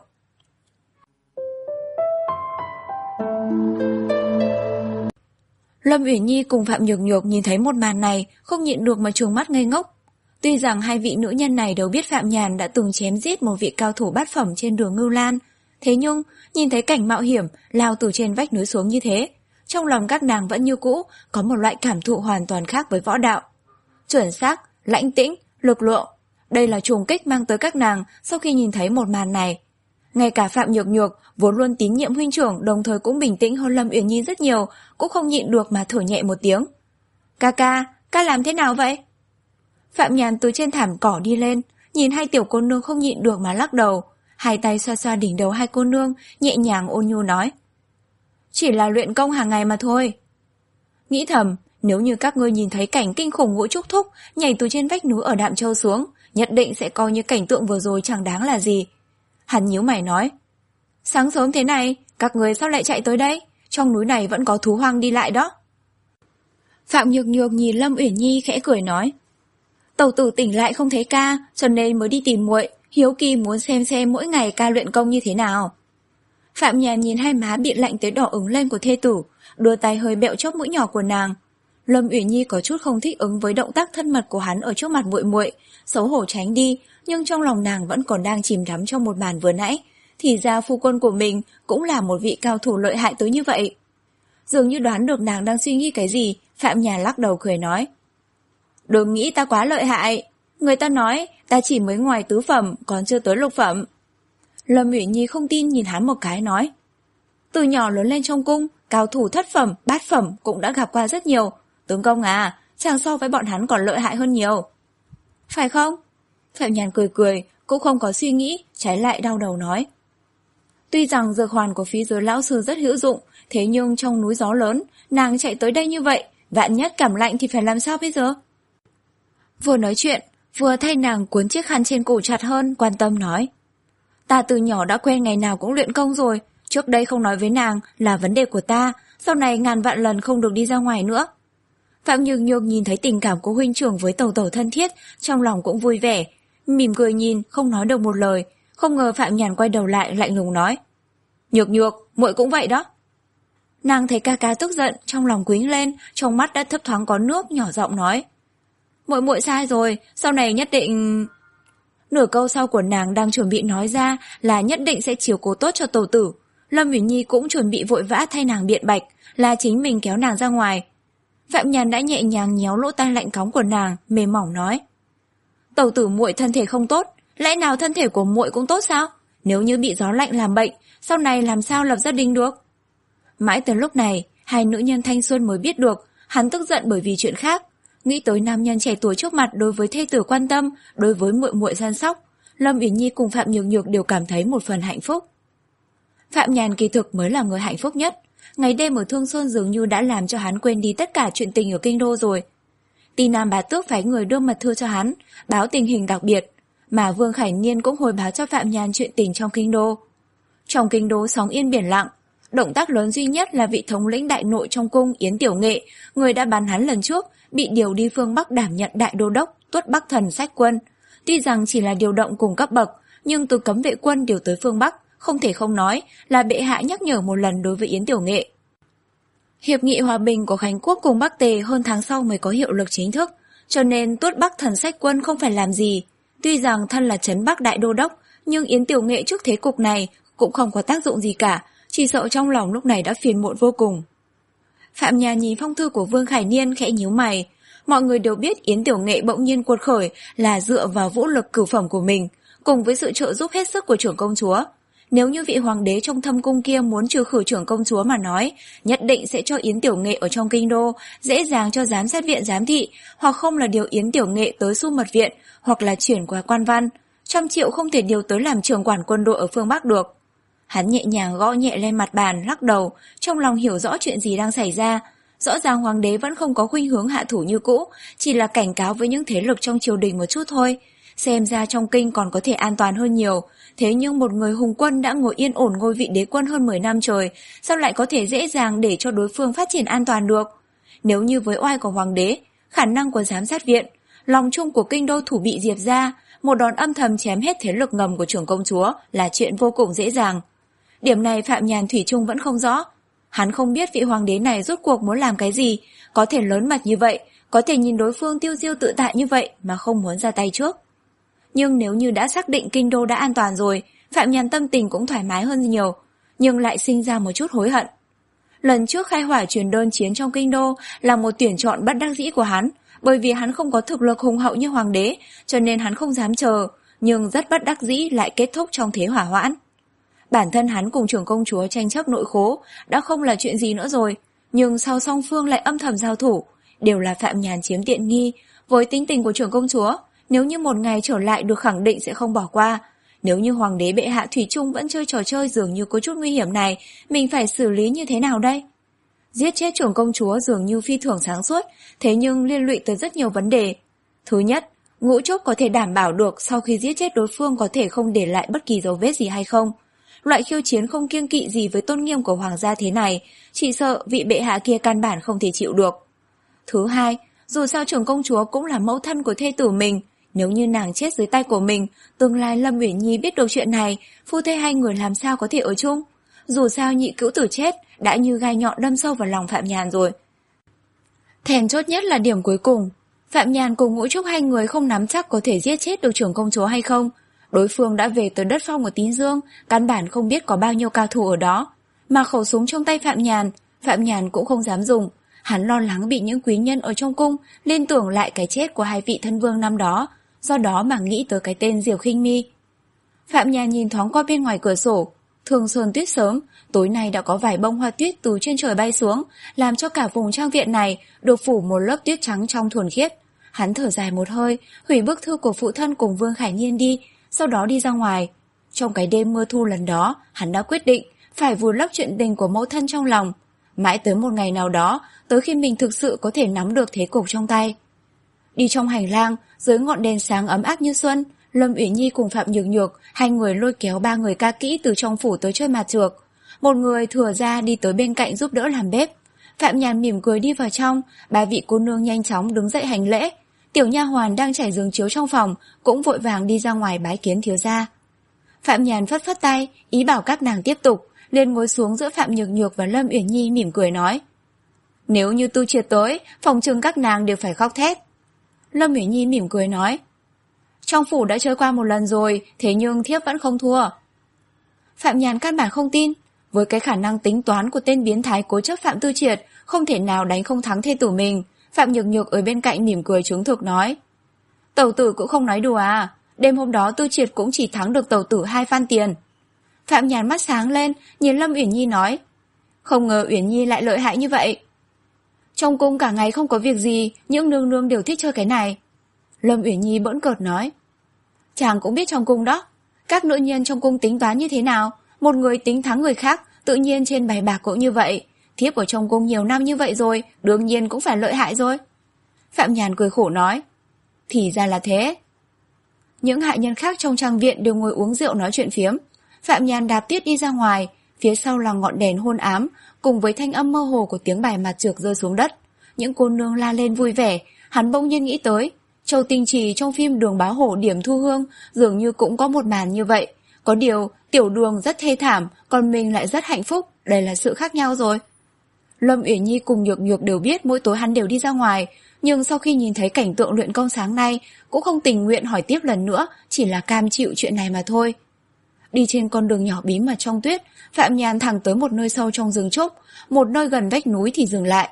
Lâm Uyển Nhi cùng Phạm Nhược Nhược nhìn thấy một màn này, không nhịn được mà trừng mắt ngây ngốc. Tuy rằng hai vị nữ nhân này đều biết Phạm Nhàn đã từng chém giết một vị cao thủ bát phẩm trên đường Ngưu Lan, thế nhưng nhìn thấy cảnh mạo hiểm lao từ trên vách núi xuống như thế, trong lòng các nàng vẫn như cũ có một loại cảm thụ hoàn toàn khác với võ đạo. Chuẩn xác, lãnh tĩnh, lực lượng, đây là trùng kích mang tới các nàng sau khi nhìn thấy một màn này. Ngay cả Phạm Nhược Nhược vốn luôn tín nhiệm huynh trưởng, đồng thời cũng bình tĩnh hơn Lâm Uyển Nhi rất nhiều, cũng không nhịn được mà thở nhẹ một tiếng. Ca ca, ca làm thế nào vậy? Phạm Nhàn từ trên thảm cỏ đi lên, nhìn hai tiểu cô nương không nhịn được mà lắc đầu, hai tay xoa xoa đỉnh đầu hai cô nương, nhẹ nhàng ôn nhu nói. Chỉ là luyện công hàng ngày mà thôi. Nghĩ thầm, nếu như các ngươi nhìn thấy cảnh kinh khủng Ngũ Trúc Thúc nhảy từ trên vách núi ở Đạm Châu xuống, nhất định sẽ coi như cảnh tượng vừa rồi chẳng đáng là gì. Hắn nhíu mày nói. Sáng sớm thế này, các người sao lại chạy tới đây? Trong núi này vẫn có thú hoang đi lại đó. Phạm Nhược Nhược nhìn Lâm Uyển Nhi khẽ cười nói. Tẩu tử tỉnh lại không thấy ca, cho nên mới đi tìm muội, hiếu kỳ muốn xem xem mỗi ngày ca luyện công như thế nào. Phạm Nhàn nhìn hai má bị lạnh tới đỏ ửng lên của thê tử, đưa tay hơi bẹo chóp mũi nhỏ của nàng. Lâm Uyển Nhi có chút không thích ứng với động tác thân mật của hắn ở trước mặt muội muội, xấu hổ tránh đi, nhưng trong lòng nàng vẫn còn đang chìm đắm trong một màn vừa nãy. Thì ra phu quân của mình cũng là một vị cao thủ lợi hại tới như vậy. Dường như đoán được nàng đang suy nghĩ cái gì, Phạm Nhàn lắc đầu cười nói. Đừng nghĩ ta quá lợi hại, người ta nói ta chỉ mới ngoài tứ phẩm, còn chưa tới lục phẩm. Lâm Uyển Nhi không tin nhìn hắn một cái nói. Từ nhỏ lớn lên trong cung, cao thủ thất phẩm, bát phẩm cũng đã gặp qua rất nhiều. Tướng công à, chàng so với bọn hắn còn lợi hại hơn nhiều. Phải không? Phạm Nhàn cười cười, cũng không có suy nghĩ, trái lại đau đầu nói. Tuy rằng dược hoàn của phí giới lão sư rất hữu dụng, thế nhưng trong núi gió lớn, nàng chạy tới đây như vậy, vạn nhất cảm lạnh thì phải làm sao bây giờ? Vừa nói chuyện, vừa thay nàng cuốn chiếc khăn trên cổ chặt hơn, quan tâm nói. Ta từ nhỏ đã quen ngày nào cũng luyện công rồi, trước đây không nói với nàng là vấn đề của ta, sau này ngàn vạn lần không được đi ra ngoài nữa. Phạm Nhược Nhược nhìn thấy tình cảm của huynh trưởng với tẩu tẩu thân thiết, trong lòng cũng vui vẻ, mỉm cười nhìn, không nói được một lời, không ngờ Phạm Nhàn quay đầu lại lạnh lùng nói. Nhược Nhược, muội cũng vậy đó. Nàng thấy ca ca tức giận, trong lòng quýnh lên, trong mắt đã thấp thoáng có nước, nhỏ giọng nói. Muội muội sai rồi, sau này nhất định... Nửa câu sau của nàng đang chuẩn bị nói ra là nhất định sẽ chiếu cố tốt cho tẩu tử. Lâm Uyển Nhi cũng chuẩn bị vội vã thay nàng biện bạch, là chính mình kéo nàng ra ngoài. Phạm Nhàn đã nhẹ nhàng nhéo lỗ tai lạnh cóng của nàng, mềm mỏng nói. Tẩu tử muội thân thể không tốt, lẽ nào thân thể của muội cũng tốt sao? Nếu như bị gió lạnh làm bệnh, sau này làm sao lập gia đình được? Mãi tới lúc này, hai nữ nhân thanh xuân mới biết được, hắn tức giận bởi vì chuyện khác. Nghĩ tới nam nhân trẻ tuổi trước mặt đối với thê tử quan tâm, đối với muội muội săn sóc, Lâm Uyển Nhi cùng Phạm Nhược Nhược đều cảm thấy một phần hạnh phúc. Phạm Nhàn kỳ thực mới là người hạnh phúc nhất. Ngày đêm ở Thương Sơn dường như đã làm cho hắn quên đi tất cả chuyện tình ở kinh đô rồi. Ti Nam Bá Tước phái người đưa mật thư cho hắn, báo tình hình đặc biệt, mà Vương Khải Niên cũng hồi báo cho Phạm Nhàn chuyện tình trong kinh đô. Trong kinh đô sóng yên biển lặng, động tác lớn duy nhất là vị thống lĩnh đại nội trong cung Yến Tiểu Nghệ, người đã bắn hắn lần trước, bị điều đi phương Bắc đảm nhận đại đô đốc, Tuất Bắc Thần Sách Quân. Tuy rằng chỉ là điều động cùng cấp bậc, nhưng từ cấm vệ quân điều tới phương Bắc, không thể không nói là bệ hạ nhắc nhở một lần đối với Yến Tiểu Nghệ. Hiệp nghị hòa bình của Khánh Quốc cùng Bắc Tề hơn tháng sau mới có hiệu lực chính thức, cho nên Tuất Bắc Thần Sách Quân không phải làm gì. Tuy rằng thân là trấn Bắc đại đô đốc, nhưng Yến Tiểu Nghệ trước thế cục này cũng không có tác dụng gì cả, chỉ sợ trong lòng lúc này đã phiền muộn vô cùng. Phạm Nhàn nhìn phong thư của Vương Khải Niên khẽ nhíu mày. Mọi người đều biết Yến Tiểu Nghệ bỗng nhiên cuột khởi là dựa vào vũ lực cửu phẩm của mình, cùng với sự trợ giúp hết sức của trưởng công chúa. Nếu như vị hoàng đế trong thâm cung kia muốn trừ khử trưởng công chúa mà nói, nhất định sẽ cho Yến Tiểu Nghệ ở trong kinh đô, dễ dàng cho giám sát viện giám thị, hoặc không là điều Yến Tiểu Nghệ tới Xu Mật Viện, hoặc là chuyển qua quan văn. Trăm triệu không thể điều tới làm trưởng quản quân đội ở phương Bắc được. Hắn nhẹ nhàng gõ nhẹ lên mặt bàn, lắc đầu, trong lòng hiểu rõ chuyện gì đang xảy ra. Rõ ràng hoàng đế vẫn không có khuynh hướng hạ thủ như cũ, chỉ là cảnh cáo với những thế lực trong triều đình một chút thôi. Xem ra trong kinh còn có thể an toàn hơn nhiều, thế nhưng một người hùng quân đã ngồi yên ổn ngôi vị đế quân hơn mười năm trời, sao lại có thể dễ dàng để cho đối phương phát triển an toàn được? Nếu như với oai của hoàng đế, khả năng của giám sát viện, lòng chung của kinh đô thủ bị diệp ra, một đòn âm thầm chém hết thế lực ngầm của trưởng công chúa là chuyện vô cùng dễ dàng. Điểm này Phạm Nhàn thủy chung vẫn không rõ. Hắn không biết vị hoàng đế này rốt cuộc muốn làm cái gì, có thể lớn mật như vậy, có thể nhìn đối phương tiêu diêu tự tại như vậy mà không muốn ra tay trước. Nhưng nếu như đã xác định kinh đô đã an toàn rồi, Phạm Nhàn tâm tình cũng thoải mái hơn nhiều, nhưng lại sinh ra một chút hối hận. Lần trước khai hỏa truyền đơn chiến trong kinh đô là một tuyển chọn bất đắc dĩ của hắn, bởi vì hắn không có thực lực hùng hậu như hoàng đế, cho nên hắn không dám chờ, nhưng rất bất đắc dĩ lại kết thúc trong thế hỏa hoãn. Bản thân hắn cùng trưởng công chúa tranh chấp nội khố đã không là chuyện gì nữa rồi, nhưng sau song phương lại âm thầm giao thủ, đều là Phạm Nhàn chiếm tiện nghi. Với tính tình của trưởng công chúa, nếu như một ngày trở lại được khẳng định sẽ không bỏ qua. Nếu như hoàng đế bệ hạ thủy chung vẫn chơi trò chơi dường như có chút nguy hiểm này, mình phải xử lý như thế nào đây? Giết chết trưởng công chúa dường như phi thường sáng suốt, thế nhưng liên lụy tới rất nhiều vấn đề. Thứ nhất, Ngũ Trúc có thể đảm bảo được sau khi giết chết đối phương có thể không để lại bất kỳ dấu vết gì hay không? Loại khiêu chiến không kiêng kỵ gì với tôn nghiêm của hoàng gia thế này, chỉ sợ vị bệ hạ kia căn bản không thể chịu được. Thứ hai, dù sao trưởng công chúa cũng là mẫu thân của thê tử mình, nếu như nàng chết dưới tay của mình, tương lai Lâm Uyển Nhi biết được chuyện này, phu thê hai người làm sao có thể ở chung? Dù sao nhị cữu tử chết, đã như gai nhọn đâm sâu vào lòng Phạm Nhàn rồi. Thèn chốt nhất là điểm cuối cùng, Phạm Nhàn cùng Ngũ Trúc hai người không nắm chắc có thể giết chết được trưởng công chúa hay không. Đối phương đã về tới đất phong của Tín Dương, căn bản không biết có bao nhiêu cao thủ ở đó. Mà khẩu súng trong tay Phạm Nhàn, Phạm Nhàn cũng không dám dùng. Hắn lo lắng bị những quý nhân ở trong cung liên tưởng lại cái chết của hai vị thân vương năm đó, do đó mà nghĩ tới cái tên Diều Khinh Mi. Phạm Nhàn nhìn thoáng qua bên ngoài cửa sổ, Thương Sơn tuyết sớm, tối nay đã có vài bông hoa tuyết từ trên trời bay xuống, làm cho cả vùng trang viện này được phủ một lớp tuyết trắng trong thuần khiết. Hắn thở dài một hơi, hủy bức thư của phụ thân cùng Vương Khải Nhiên đi, sau đó đi ra ngoài. Trong cái đêm mưa thu lần đó, hắn đã quyết định phải vùi lấp chuyện tình của mẫu thân trong lòng. Mãi tới một ngày nào đó, tới khi mình thực sự có thể nắm được thế cục trong tay. Đi trong hành lang, dưới ngọn đèn sáng ấm áp như xuân, Lâm Uyển Nhi cùng Phạm Nhược Nhược, hai người lôi kéo ba người ca kỹ từ trong phủ tới chơi mặt trược. Một người thừa ra đi tới bên cạnh giúp đỡ làm bếp. Phạm Nhàn mỉm cười đi vào trong, ba vị cô nương nhanh chóng đứng dậy hành lễ. Tiểu nha hoàn đang trải giường chiếu trong phòng cũng vội vàng đi ra ngoài bái kiến thiếu gia. Phạm Nhàn phất phất tay, ý bảo các nàng tiếp tục, liền ngồi xuống giữa Phạm Nhược Nhược và Lâm Uyển Nhi mỉm cười nói: nếu như Tu Triệt tới, phòng trừng các nàng đều phải khóc thét. Lâm Uyển Nhi mỉm cười nói: trong phủ đã chơi qua một lần rồi, thế nhưng thiếp vẫn không thua. Phạm Nhàn căn bản không tin, với cái khả năng tính toán của tên biến thái cố chấp Phạm Tu Triệt, không thể nào đánh không thắng thê tử mình. Phạm Nhược Nhược ở bên cạnh mỉm cười chứng thực nói: tẩu tử cũng không nói đùa à, đêm hôm đó Tu Triệt cũng chỉ thắng được tẩu tử hai phan tiền. Phạm Nhàn mắt sáng lên, nhìn Lâm Uyển Nhi nói: không ngờ Uyển Nhi lại lợi hại như vậy. Trong cung cả ngày không có việc gì, những nương nương đều thích chơi cái này. Lâm Uyển Nhi bỡn cợt nói: chàng cũng biết trong cung đó, các nữ nhân trong cung tính toán như thế nào, một người tính thắng người khác, tự nhiên trên bài bạc cũng như vậy. Thiếp ở trong cung nhiều năm như vậy rồi, đương nhiên cũng phải lợi hại rồi. Phạm Nhàn cười khổ nói: thì ra là thế. Những hạ nhân khác trong trang viện đều ngồi uống rượu nói chuyện phiếm. Phạm Nhàn đạp tiết đi ra ngoài, phía sau là ngọn đèn hôn ám, cùng với thanh âm mơ hồ của tiếng bài mặt trược rơi xuống đất. Những cô nương la lên vui vẻ. Hắn bỗng nhiên nghĩ tới, Châu Tinh Trì trong phim Đường Báo Hổ Điểm Thu Hương dường như cũng có một màn như vậy. Có điều, Tiểu Đường rất thê thảm, còn mình lại rất hạnh phúc, đây là sự khác nhau rồi. Lâm Uyển Nhi cùng Nhược Nhược đều biết mỗi tối hắn đều đi ra ngoài, nhưng sau khi nhìn thấy cảnh tượng luyện công sáng nay, cũng không tình nguyện hỏi tiếp lần nữa, chỉ là cam chịu chuyện này mà thôi. Đi trên con đường nhỏ bí mật trong tuyết, Phạm Nhàn thẳng tới một nơi sâu trong rừng trúc, một nơi gần vách núi thì dừng lại.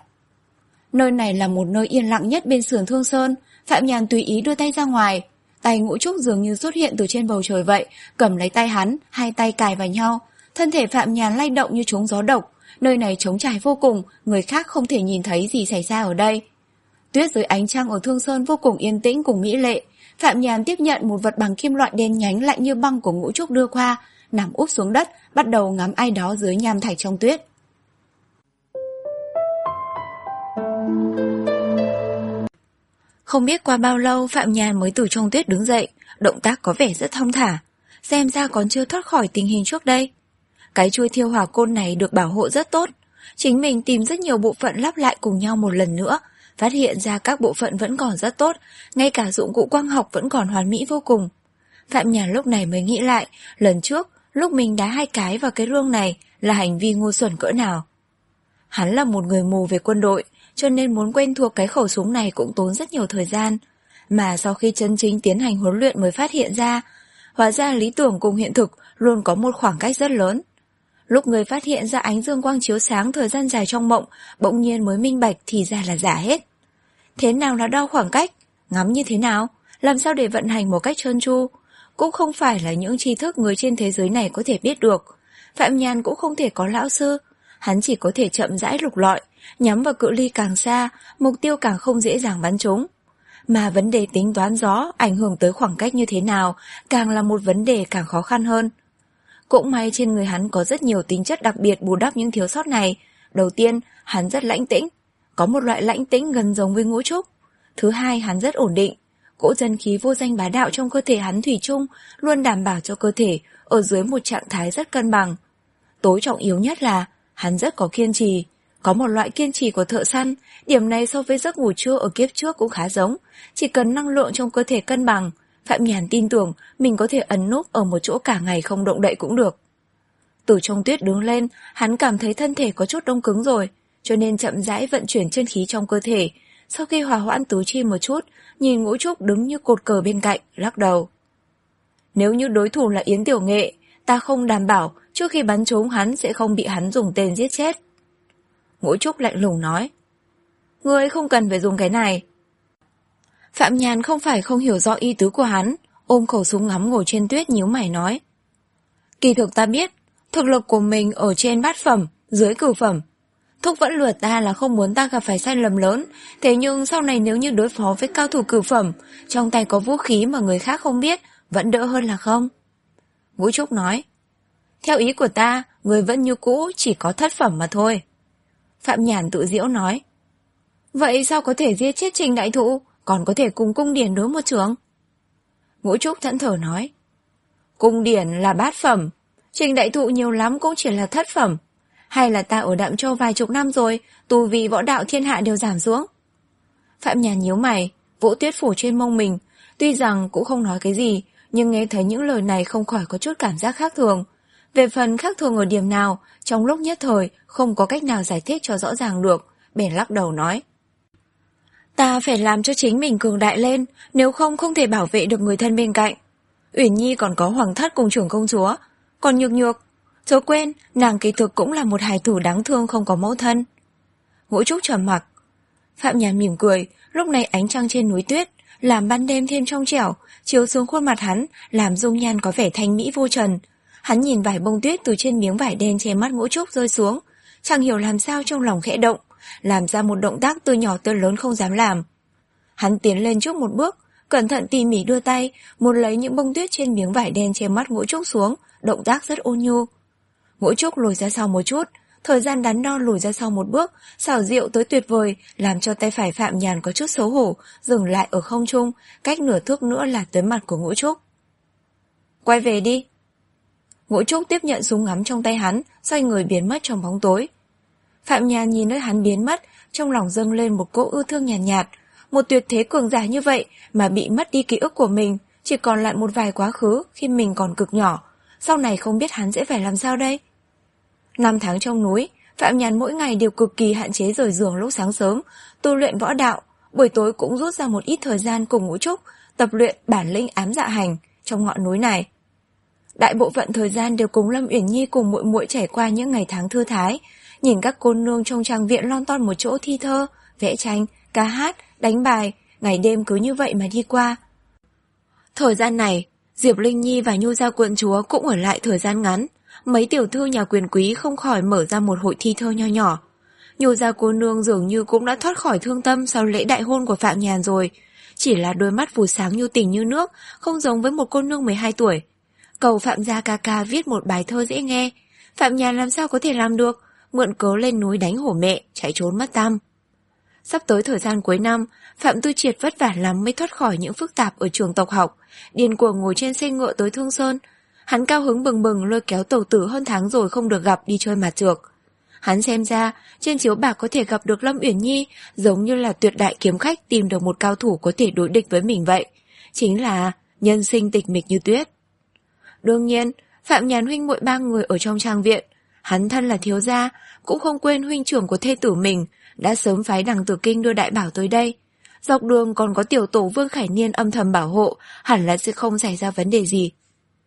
Nơi này là một nơi yên lặng nhất bên sườn Thương Sơn. Phạm Nhàn tùy ý đưa tay ra ngoài, tay Ngũ Trúc dường như xuất hiện từ trên bầu trời vậy, cầm lấy tay hắn, hai tay cài vào nhau. Thân thể Phạm Nhàn lay động như trúng gió độc. Nơi này trống trải vô cùng, người khác không thể nhìn thấy gì xảy ra ở đây. Tuyết dưới ánh trăng ở Thương Sơn vô cùng yên tĩnh cùng mỹ lệ. Phạm Nhàn tiếp nhận một vật bằng kim loại đen nhánh lạnh như băng của Ngũ Trúc đưa qua, nằm úp xuống đất, bắt đầu ngắm ai đó dưới nham thạch trong tuyết. Không biết qua bao lâu Phạm Nhàn mới từ trong tuyết đứng dậy, động tác có vẻ rất thong thả, xem ra còn chưa thoát khỏi tình hình trước đây. Cái chuôi thiêu hỏa côn này được bảo hộ rất tốt, chính mình tìm rất nhiều bộ phận lắp lại cùng nhau một lần nữa, phát hiện ra các bộ phận vẫn còn rất tốt, ngay cả dụng cụ quang học vẫn còn hoàn mỹ vô cùng. Phạm Nhàn lúc này mới nghĩ lại, lần trước, lúc mình đá hai cái vào cái rương này là hành vi ngu xuẩn cỡ nào. Hắn là một người mù về quân đội, cho nên muốn quen thuộc cái khẩu súng này cũng tốn rất nhiều thời gian. Mà sau khi chân chính tiến hành huấn luyện mới phát hiện ra, hóa ra lý tưởng cùng hiện thực luôn có một khoảng cách rất lớn. Lúc người phát hiện ra ánh dương quang chiếu sáng thời gian dài trong mộng, bỗng nhiên mới minh bạch thì ra là giả hết. Thế nào là đo khoảng cách? Ngắm như thế nào? Làm sao để vận hành một cách trơn tru? Cũng không phải là những tri thức người trên thế giới này có thể biết được. Phạm Nhàn cũng không thể có lão sư. Hắn chỉ có thể chậm rãi lục lọi, nhắm vào cự ly càng xa, mục tiêu càng không dễ dàng bắn trúng. Mà vấn đề tính toán gió ảnh hưởng tới khoảng cách như thế nào càng là một vấn đề càng khó khăn hơn. Cũng may trên người hắn có rất nhiều tính chất đặc biệt bù đắp những thiếu sót này. Đầu tiên, hắn rất lãnh tĩnh, có một loại lãnh tĩnh gần giống với Ngũ Trúc. Thứ hai, hắn rất ổn định. Cỗ chân khí vô danh bá đạo trong cơ thể hắn thủy chung luôn đảm bảo cho cơ thể ở dưới một trạng thái rất cân bằng. Tối trọng yếu nhất là hắn rất có kiên trì, có một loại kiên trì của thợ săn. Điểm này so với giấc ngủ trưa ở kiếp trước cũng khá giống. Chỉ cần năng lượng trong cơ thể cân bằng, Phạm Nhàn tin tưởng mình có thể ẩn núp ở một chỗ cả ngày không động đậy cũng được. Từ trong tuyết đứng lên, hắn cảm thấy thân thể có chút đông cứng rồi, cho nên chậm rãi vận chuyển chân khí trong cơ thể. Sau khi hòa hoãn tứ chi một chút, nhìn Ngũ Trúc đứng như cột cờ bên cạnh, lắc đầu. Nếu như đối thủ là Yến Tiểu Nghệ, ta không đảm bảo trước khi bắn trúng hắn sẽ không bị hắn dùng tên giết chết. Ngũ Trúc lạnh lùng nói. Ngươi không cần phải dùng cái này. Phạm Nhàn không phải không hiểu rõ ý tứ của hắn, ôm khẩu súng ngắm ngồi trên tuyết nhíu mày nói. Kỳ thực ta biết, thực lực của mình ở trên bát phẩm, dưới cửu phẩm. Thúc vẫn lừa ta là không muốn ta gặp phải sai lầm lớn, thế nhưng sau này nếu như đối phó với cao thủ cửu phẩm, trong tay có vũ khí mà người khác không biết, vẫn đỡ hơn là không? Ngũ Trúc nói. Theo ý của ta, người vẫn như cũ, chỉ có thất phẩm mà thôi. Phạm Nhàn tự giễu nói. Vậy sao có thể giết chết Trình đại thụ, còn có thể cùng Cung Điển đối một trường? Ngũ Trúc thẫn thờ nói. Cung Điển là bát phẩm, Trình đại thụ nhiều lắm cũng chỉ là thất phẩm. Hay là ta ở Đạm Châu vài chục năm rồi, tu vi võ đạo thiên hạ đều giảm xuống? Phạm Nhàn nhíu mày, vỗ tuyết phủ trên mông mình. Tuy rằng cũng không nói cái gì, nhưng nghe thấy những lời này không khỏi có chút cảm giác khác thường. Về phần khác thường ở điểm nào, trong lúc nhất thời không có cách nào giải thích cho rõ ràng được, bèn lắc đầu nói. Ta phải làm cho chính mình cường đại lên, nếu không không thể bảo vệ được người thân bên cạnh. Uyển Nhi còn có Hoàng Thất cùng trưởng công chúa, còn Nhược Nhược, chớ quên, nàng kỳ thực cũng là một hài tử đáng thương không có mẫu thân. Ngũ Trúc trầm mặc. Phạm Nhàn mỉm cười, lúc này ánh trăng trên núi tuyết làm ban đêm thêm trong trẻo, chiếu xuống khuôn mặt hắn, làm dung nhan có vẻ thanh mỹ vô trần. Hắn nhìn vài bông tuyết từ trên miếng vải đen che mắt Ngũ Trúc rơi xuống, chẳng hiểu làm sao trong lòng khẽ động, làm ra một động tác từ nhỏ tới lớn không dám làm. Hắn tiến lên trước một bước, cẩn thận tỉ mỉ đưa tay, muốn lấy những bông tuyết trên miếng vải đen che mắt Ngũ Trúc xuống, động tác rất ôn nhu. Ngũ Trúc lùi ra sau một chút, thời gian đắn đo lùi ra sau một bước, xảo diệu tới tuyệt vời, làm cho tay phải Phạm Nhàn có chút xấu hổ, dừng lại ở không trung, cách nửa thước nữa là tới mặt của Ngũ Trúc. Quay về đi. Ngũ Trúc tiếp nhận súng ngắm trong tay hắn, xoay người biến mất trong bóng tối. Phạm Nhàn nhìn nơi hắn biến mất, trong lòng dâng lên một cỗ ưu thương nhàn nhạt, nhạt. Một tuyệt thế cường giả như vậy mà bị mất đi ký ức của mình, chỉ còn lại một vài quá khứ khi mình còn cực nhỏ. Sau này không biết hắn sẽ phải làm sao đây? Năm tháng trong núi, Phạm Nhàn mỗi ngày đều cực kỳ hạn chế rời giường lúc sáng sớm, tu luyện võ đạo, buổi tối cũng rút ra một ít thời gian cùng Ngũ Trúc tập luyện bản lĩnh ám dạ hành trong ngọn núi này. Đại bộ phận thời gian đều cùng Lâm Uyển Nhi cùng muội muội trải qua những ngày tháng thư thái, nhìn các cô nương trong trang viện lon ton một chỗ thi thơ, vẽ tranh, ca hát, đánh bài, ngày đêm cứ như vậy mà đi qua. Thời gian này, Diệp Linh Nhi và Nhu gia quận chúa cũng ở lại thời gian ngắn, mấy tiểu thư nhà quyền quý không khỏi mở ra một hội thi thơ nho nhỏ. Nhu gia cô nương dường như cũng đã thoát khỏi thương tâm sau lễ đại hôn của Phạm Nhàn rồi, chỉ là đôi mắt vụt sáng như tình như nước, không giống với một cô nương mười hai tuổi. Cầu Phạm gia ca ca viết một bài thơ dễ nghe, Phạm Nhàn làm sao có thể làm được, mượn cớ lên núi đánh hổ mẹ, chạy trốn mất tăm. Sắp tới thời gian cuối năm, Phạm Tư Triệt vất vả lắm mới thoát khỏi những phức tạp ở trường tộc học, điên cuồng ngồi trên xe ngựa tới Thương Sơn. Hắn cao hứng bừng bừng lôi kéo tẩu tử hơn tháng rồi không được gặp đi chơi mặt trược. Hắn xem ra, trên chiếu bạc có thể gặp được Lâm Uyển Nhi, giống như là tuyệt đại kiếm khách tìm được một cao thủ có thể đối địch với mình vậy. Chính là nhân sinh tịch mịch như tuyết. Đương nhiên, Phạm Nhàn huynh muội ba người ở trong trang viện. Hắn thân là thiếu gia, cũng không quên huynh trưởng của thê tử mình, đã sớm phái Đằng Tử Kinh đưa đại bảo tới đây. Dọc đường còn có tiểu tổ Vương Khải Niên âm thầm bảo hộ, hẳn là sẽ không xảy ra vấn đề gì.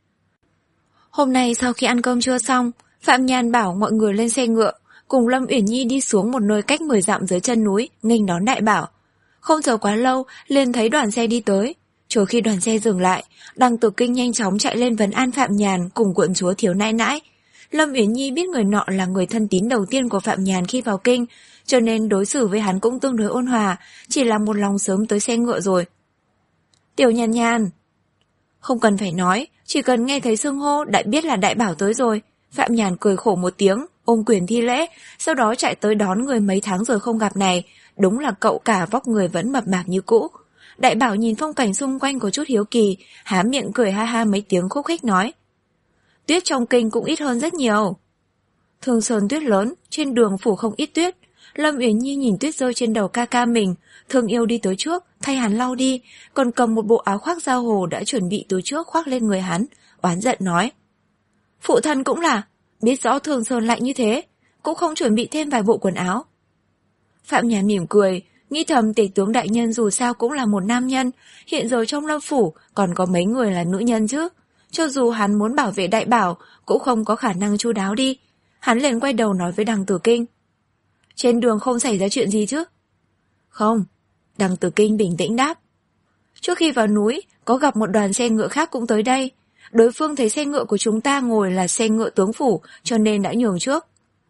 Hôm nay sau khi ăn cơm trưa xong, Phạm Nhàn bảo mọi người lên xe ngựa, cùng Lâm Uyển Nhi đi xuống một nơi cách mười dặm dưới chân núi, nghênh đón đại bảo. Không chờ quá lâu, liền thấy đoàn xe đi tới. Chờ khi đoàn xe dừng lại, Đằng Tử Kinh nhanh chóng chạy lên vấn an Phạm Nhàn cùng quận chúa thiếu nãi nãi. Lâm Uyển Nhi biết người nọ là người thân tín đầu tiên của Phạm Nhàn khi vào kinh, cho nên đối xử với hắn cũng tương đối ôn hòa, chỉ là một lòng sớm tới xe ngựa rồi. Tiểu Nhàn Nhàn. Không cần phải nói, chỉ cần nghe thấy xưng hô đã biết là đại bảo tới rồi. Phạm Nhàn cười khổ một tiếng, ôm quyền thi lễ, sau đó chạy tới đón người mấy tháng rồi không gặp này. Đúng là cậu cả vóc người vẫn mập mạp như cũ. Đại bảo nhìn phong cảnh xung quanh có chút hiếu kỳ, há miệng cười ha ha mấy tiếng khúc khích nói. Tuyết trong kinh cũng ít hơn rất nhiều. Thương Sơn tuyết lớn, trên đường phủ không ít tuyết. Lâm Uyển Nhi nhìn tuyết rơi trên đầu ca ca mình, thương yêu đi tới trước, thay hắn lau đi, còn cầm một bộ áo khoác da hồ đã chuẩn bị từ trước khoác lên người hắn, oán giận nói. Phụ thân cũng là, biết rõ Thương Sơn lạnh như thế, cũng không chuẩn bị thêm vài bộ quần áo. Phạm Nhàn mỉm cười, nghĩ thầm tể tướng đại nhân dù sao cũng là một nam nhân, hiện giờ trong Lâm phủ còn có mấy người là nữ nhân chứ. Cho dù hắn muốn bảo vệ đại bảo, cũng không có khả năng chu đáo đi. Hắn liền quay đầu nói với Đằng Tử Kinh. Trên đường không xảy ra chuyện gì chứ? Không, Đằng Tử Kinh bình tĩnh đáp. Trước khi vào núi, có gặp một đoàn xe ngựa khác cũng tới đây. Đối phương thấy xe ngựa của chúng ta ngồi là xe ngựa tướng phủ, cho nên đã nhường trước.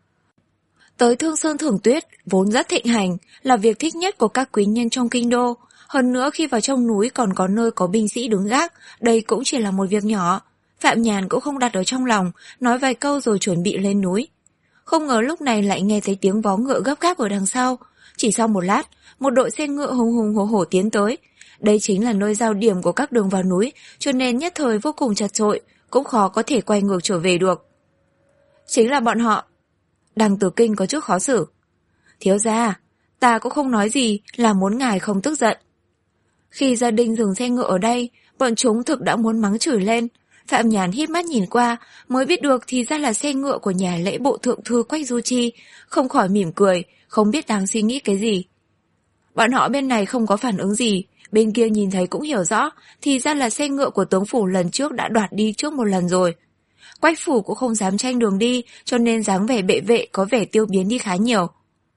Tới Thương Sơn thưởng tuyết, vốn rất thịnh hành, là việc thích nhất của các quý nhân trong kinh đô. Hơn nữa khi vào trong núi còn có nơi có binh sĩ đứng gác, đây cũng chỉ là một việc nhỏ. Phạm Nhàn cũng không đặt ở trong lòng, nói vài câu rồi chuẩn bị lên núi. Không ngờ lúc này lại nghe thấy tiếng vó ngựa gấp gáp ở đằng sau. Chỉ sau một lát, một đội xe ngựa hùng hùng hổ hổ tiến tới. Đây chính là nơi giao điểm của các đường vào núi, cho nên nhất thời vô cùng chật chội, cũng khó có thể quay ngược trở về được. Chính là bọn họ. Đằng Tử Kinh có chút khó xử. Thiếu gia, ta cũng không nói gì, là muốn ngài không tức giận. Khi gia đình dừng xe ngựa ở đây, bọn chúng thực đã muốn mắng chửi lên. Phạm Nhàn híp mắt nhìn qua, mới biết được thì ra là xe ngựa của nhà lễ bộ thượng thư Quách Du Chi, không khỏi mỉm cười, không biết đang suy nghĩ cái gì. Bọn họ bên này không có phản ứng gì, bên kia nhìn thấy cũng hiểu rõ, thì ra là xe ngựa của tướng phủ lần trước đã đoạt đi trước một lần rồi. Quách phủ cũng không dám tranh đường đi, cho nên dáng vẻ bệ vệ có vẻ tiêu biến đi khá nhiều.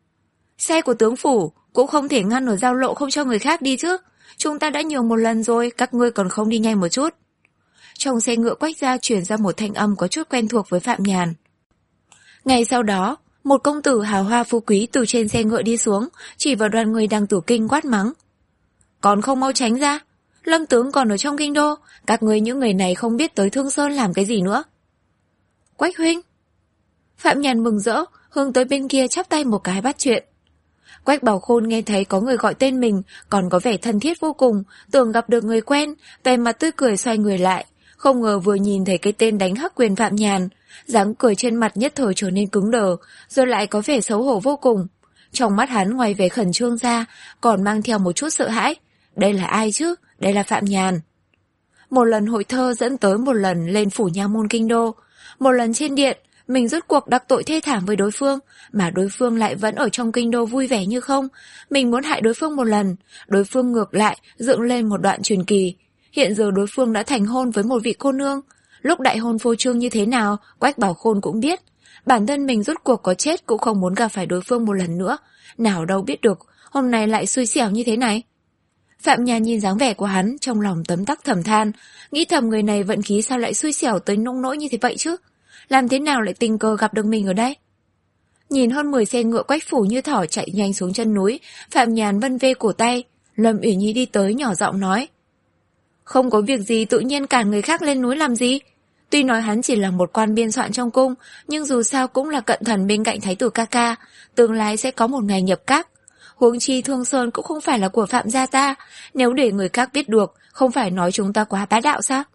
Xe của tướng phủ cũng không thể ngăn ở giao lộ không cho người khác đi chứ. Chúng ta đã nhường một lần rồi, các ngươi còn không đi nhanh một chút. Trong xe ngựa Quách ra truyền ra một thanh âm có chút quen thuộc với Phạm Nhàn. Ngay sau đó, một công tử hào hoa phú quý từ trên xe ngựa đi xuống, chỉ vào đoàn người Đằng Tử Kinh quát mắng. Còn không mau tránh ra, Lâm tướng còn ở trong kinh đô, các ngươi những người này không biết tới Thương Sơn làm cái gì nữa. Quách huynh. Phạm Nhàn mừng rỡ, hướng tới bên kia chắp tay một cái bắt chuyện. Quách Bảo Khôn nghe thấy có người gọi tên mình, còn có vẻ thân thiết vô cùng, tưởng gặp được người quen, vẻ mặt tươi cười xoay người lại, không ngờ vừa nhìn thấy cái tên đánh hắc quyền Phạm Nhàn, dáng cười trên mặt nhất thời trở nên cứng đờ, rồi lại có vẻ xấu hổ vô cùng. Trong mắt hắn ngoài vẻ khẩn trương ra, còn mang theo một chút sợ hãi. Đây là ai chứ? Đây là Phạm Nhàn. Một lần hội thơ dẫn tới một lần lên phủ nha môn kinh đô, một lần trên điện, mình rốt cuộc đắc tội thê thảm với đối phương, mà đối phương lại vẫn ở trong kinh đô vui vẻ như không. Mình muốn hại đối phương một lần, đối phương ngược lại dựng lên một đoạn truyền kỳ. Hiện giờ đối phương đã thành hôn với một vị cô nương. Lúc đại hôn phô trương như thế nào, Quách Bảo Khôn cũng biết. Bản thân mình rốt cuộc có chết cũng không muốn gặp phải đối phương một lần nữa. Nào đâu biết được, hôm nay lại xui xẻo như thế này. Phạm Nhàn nhìn dáng vẻ của hắn, trong lòng tấm tắc thầm than, nghĩ thầm người này vận khí sao lại xui xẻo tới nông nỗi như thế vậy chứ? Làm thế nào lại tình cờ gặp được mình ở đây? Nhìn hơn mười xe ngựa Quách phủ như thỏ chạy nhanh xuống chân núi, Phạm Nhàn vân vê cổ tay. Lâm Uyển Nhi đi tới nhỏ giọng nói. Không có việc gì tự nhiên cản người khác lên núi làm gì? Tuy nói hắn chỉ là một quan biên soạn trong cung, nhưng dù sao cũng là cận thần bên cạnh thái tử ca ca, tương lai sẽ có một ngày nhập các. Huống chi Thương Sơn cũng không phải là của Phạm gia ta, nếu để người khác biết được, không phải nói chúng ta quá bá đạo sao?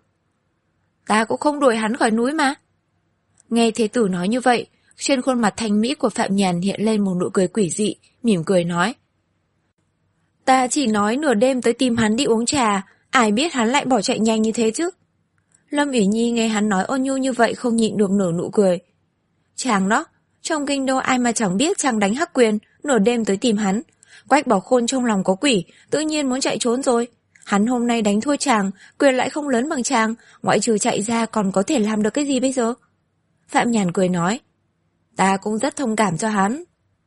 Ta cũng không đuổi hắn khỏi núi mà. Nghe thế tử nói như vậy, trên khuôn mặt thanh mỹ của Phạm Nhàn hiện lên một nụ cười quỷ dị, mỉm cười nói. Ta chỉ nói nửa đêm tới tìm hắn đi uống trà, ai biết hắn lại bỏ chạy nhanh như thế chứ? Lâm Uyển Nhi nghe hắn nói ôn nhu như vậy không nhịn được nở nụ cười. Chàng đó, trong kinh đô ai mà chẳng biết chàng đánh hắc quyền, nửa đêm tới tìm hắn. Quách Bảo Khôn trong lòng có quỷ, tự nhiên muốn chạy trốn rồi. Hắn hôm nay đánh thua chàng, quyền lại không lớn bằng chàng, ngoại trừ chạy ra còn có thể làm được cái gì bây giờ? Phạm Nhàn cười nói, ta cũng rất thông cảm cho hắn.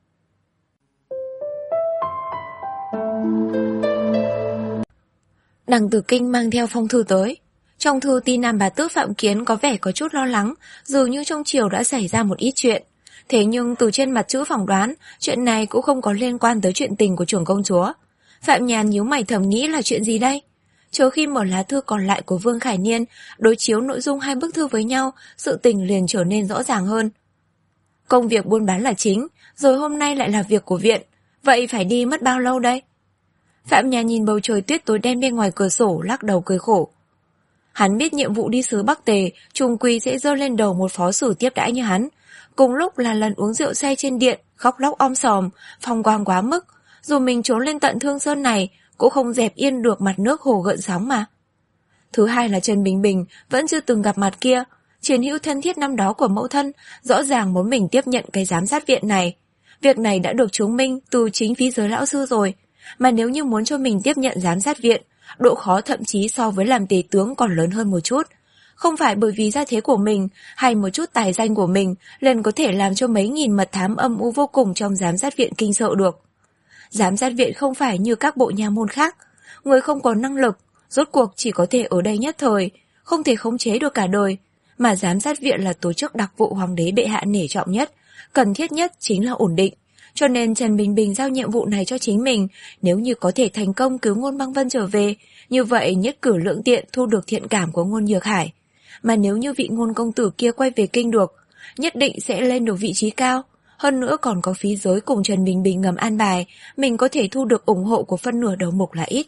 Đằng Tử Kinh mang theo phong thư tới. Trong thư tin Nam Bà Tước Phạm Kiến có vẻ có chút lo lắng, dường như trong triều đã xảy ra một ít chuyện. Thế nhưng từ trên mặt chữ phỏng đoán, chuyện này cũng không có liên quan tới chuyện tình của trưởng công chúa. Phạm Nhàn nhíu mày thầm nghĩ là chuyện gì đây? Chờ khi mở lá thư còn lại của Vương Khải Niên, đối chiếu nội dung hai bức thư với nhau, sự tình liền trở nên rõ ràng hơn. Công việc buôn bán là chính, rồi hôm nay lại là việc của viện, vậy phải đi mất bao lâu đây? Phạm Nhàn nhìn bầu trời tuyết tối đen bên ngoài cửa sổ, lắc đầu cười khổ. Hắn biết nhiệm vụ đi sứ Bắc Tề, chung quy sẽ dơ lên đầu một phó sử tiếp đãi như hắn. Cùng lúc là lần uống rượu say trên điện, khóc lóc om sòm, phong quang quá mức. Dù mình trốn lên tận Thương Sơn này, cũng không dẹp yên được mặt nước hồ gợn sóng mà. Thứ hai là Trần Bình Bình vẫn chưa từng gặp mặt kia. Chiến hữu thân thiết năm đó của mẫu thân rõ ràng muốn mình tiếp nhận cái giám sát viện này. Việc này đã được chứng minh từ chính phía giới lão sư rồi. Mà nếu như muốn cho mình tiếp nhận giám sát viện, độ khó thậm chí so với làm tể tướng còn lớn hơn một chút. Không phải bởi vì gia thế của mình hay một chút tài danh của mình liền có thể làm cho mấy nghìn mật thám âm u vô cùng trong giám sát viện kinh sợ được. Giám sát viện không phải như các bộ nha môn khác, người không có năng lực, rốt cuộc chỉ có thể ở đây nhất thời, không thể khống chế được cả đời. Mà giám sát viện là tổ chức đặc vụ hoàng đế bệ hạ nể trọng nhất, cần thiết nhất chính là ổn định. Cho nên Trần Bình Bình giao nhiệm vụ này cho chính mình, nếu như có thể thành công cứu Ngôn Băng Vân trở về, như vậy nhất cử lưỡng tiện thu được thiện cảm của Ngôn Nhược Hải. Mà nếu như vị Ngôn công tử kia quay về kinh được, nhất định sẽ lên được vị trí cao. Hơn nữa còn có phí giới cùng Trần Bình Bình ngầm an bài, mình có thể thu được ủng hộ của phân nửa đầu mục là ít.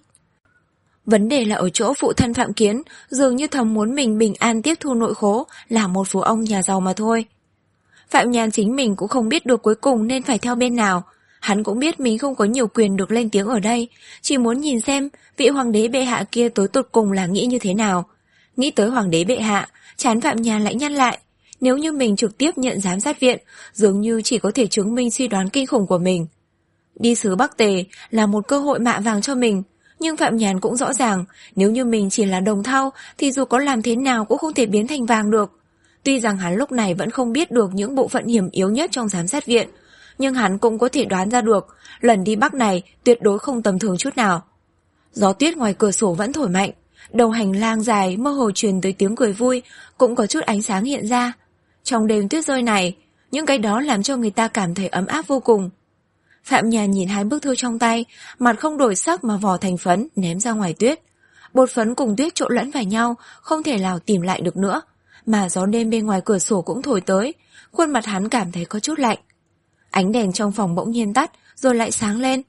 Vấn đề là ở chỗ phụ thân Phạm Kiến dường như thầm muốn mình bình an tiếp thu nội khố, là một phú ông nhà giàu mà thôi. Phạm Nhàn chính mình cũng không biết được cuối cùng nên phải theo bên nào. Hắn cũng biết mình không có nhiều quyền được lên tiếng ở đây, chỉ muốn nhìn xem vị hoàng đế bệ hạ kia tối tột cùng là nghĩ như thế nào. Nghĩ tới hoàng đế bệ hạ, trán Phạm Nhàn lại nhăn lại. Nếu như mình trực tiếp nhận giám sát viện, dường như chỉ có thể chứng minh suy đoán kinh khủng của mình. Đi sứ Bắc Tề là một cơ hội mạ vàng cho mình, nhưng Phạm Nhàn cũng rõ ràng, nếu như mình chỉ là đồng thau thì dù có làm thế nào cũng không thể biến thành vàng được. Tuy rằng hắn lúc này vẫn không biết được những bộ phận hiểm yếu nhất trong giám sát viện, nhưng hắn cũng có thể đoán ra được, lần đi Bắc này tuyệt đối không tầm thường chút nào. Gió tuyết ngoài cửa sổ vẫn thổi mạnh, đầu hành lang dài mơ hồ truyền tới tiếng cười vui, cũng có chút ánh sáng hiện ra. Trong đêm tuyết rơi này, những cái đó làm cho người ta cảm thấy ấm áp vô cùng. Phạm Nhàn nhìn hai bức thư trong tay, mặt không đổi sắc mà vò thành phấn, ném ra ngoài tuyết. Bột phấn cùng tuyết trộn lẫn vào nhau, không thể nào tìm lại được nữa. Mà gió đêm bên ngoài cửa sổ cũng thổi tới, khuôn mặt hắn cảm thấy có chút lạnh. Ánh đèn trong phòng bỗng nhiên tắt, rồi lại sáng lên.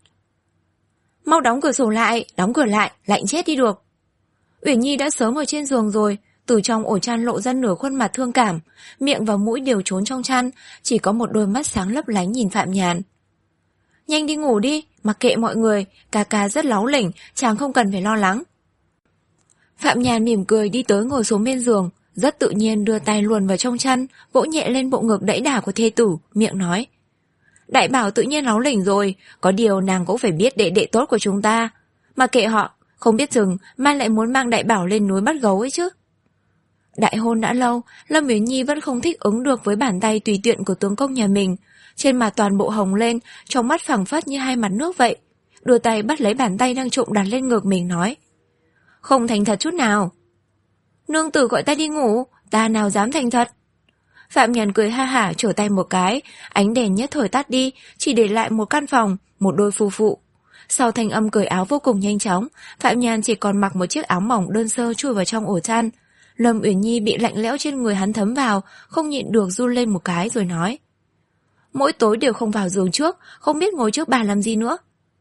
Mau đóng cửa sổ lại, đóng cửa lại, lạnh chết đi được. Uyển Nhi đã sớm ở trên giường rồi, từ trong ổ chăn lộ ra nửa khuôn mặt thương cảm, miệng và mũi đều trốn trong chăn, chỉ có một đôi mắt sáng lấp lánh nhìn Phạm Nhàn. Nhanh đi ngủ đi, mặc kệ mọi người, ca ca rất láu lỉnh, chàng không cần phải lo lắng. Phạm Nhàn mỉm cười đi tới ngồi xuống bên giường, rất tự nhiên đưa tay luồn vào trong chăn, vỗ nhẹ lên bộ ngực đẫy đà của thê tử, miệng nói. Đại bảo tự nhiên láu lỉnh rồi, có điều nàng cũng phải biết đệ đệ tốt của chúng ta. Mà kệ họ, không biết chừng mai lại muốn mang đại bảo lên núi bắt gấu ấy chứ. Đại hôn đã lâu, Lâm Uyển Nhi vẫn không thích ứng được với bàn tay tùy tiện của tướng công nhà mình. Trên mặt toàn bộ hồng lên, trong mắt phẳng phất như hai mặt nước vậy. Đưa tay bắt lấy bàn tay đang trộm đặt lên ngực mình nói. Không thành thật chút nào. Nương tử gọi ta đi ngủ, ta nào dám thành thật. Phạm Nhàn cười ha hả trở tay một cái, ánh đèn nhất thời tắt đi, chỉ để lại một căn phòng, một đôi phu phụ. Sau thanh âm cởi áo vô cùng nhanh chóng, Phạm Nhàn chỉ còn mặc một chiếc áo mỏng đơn sơ chui vào trong ổ chăn. Lâm Uyển Nhi bị lạnh lẽo trên người hắn thấm vào, không nhịn được run lên một cái rồi nói. Mỗi tối đều không vào giường trước, không biết ngồi trước bà làm gì nữa.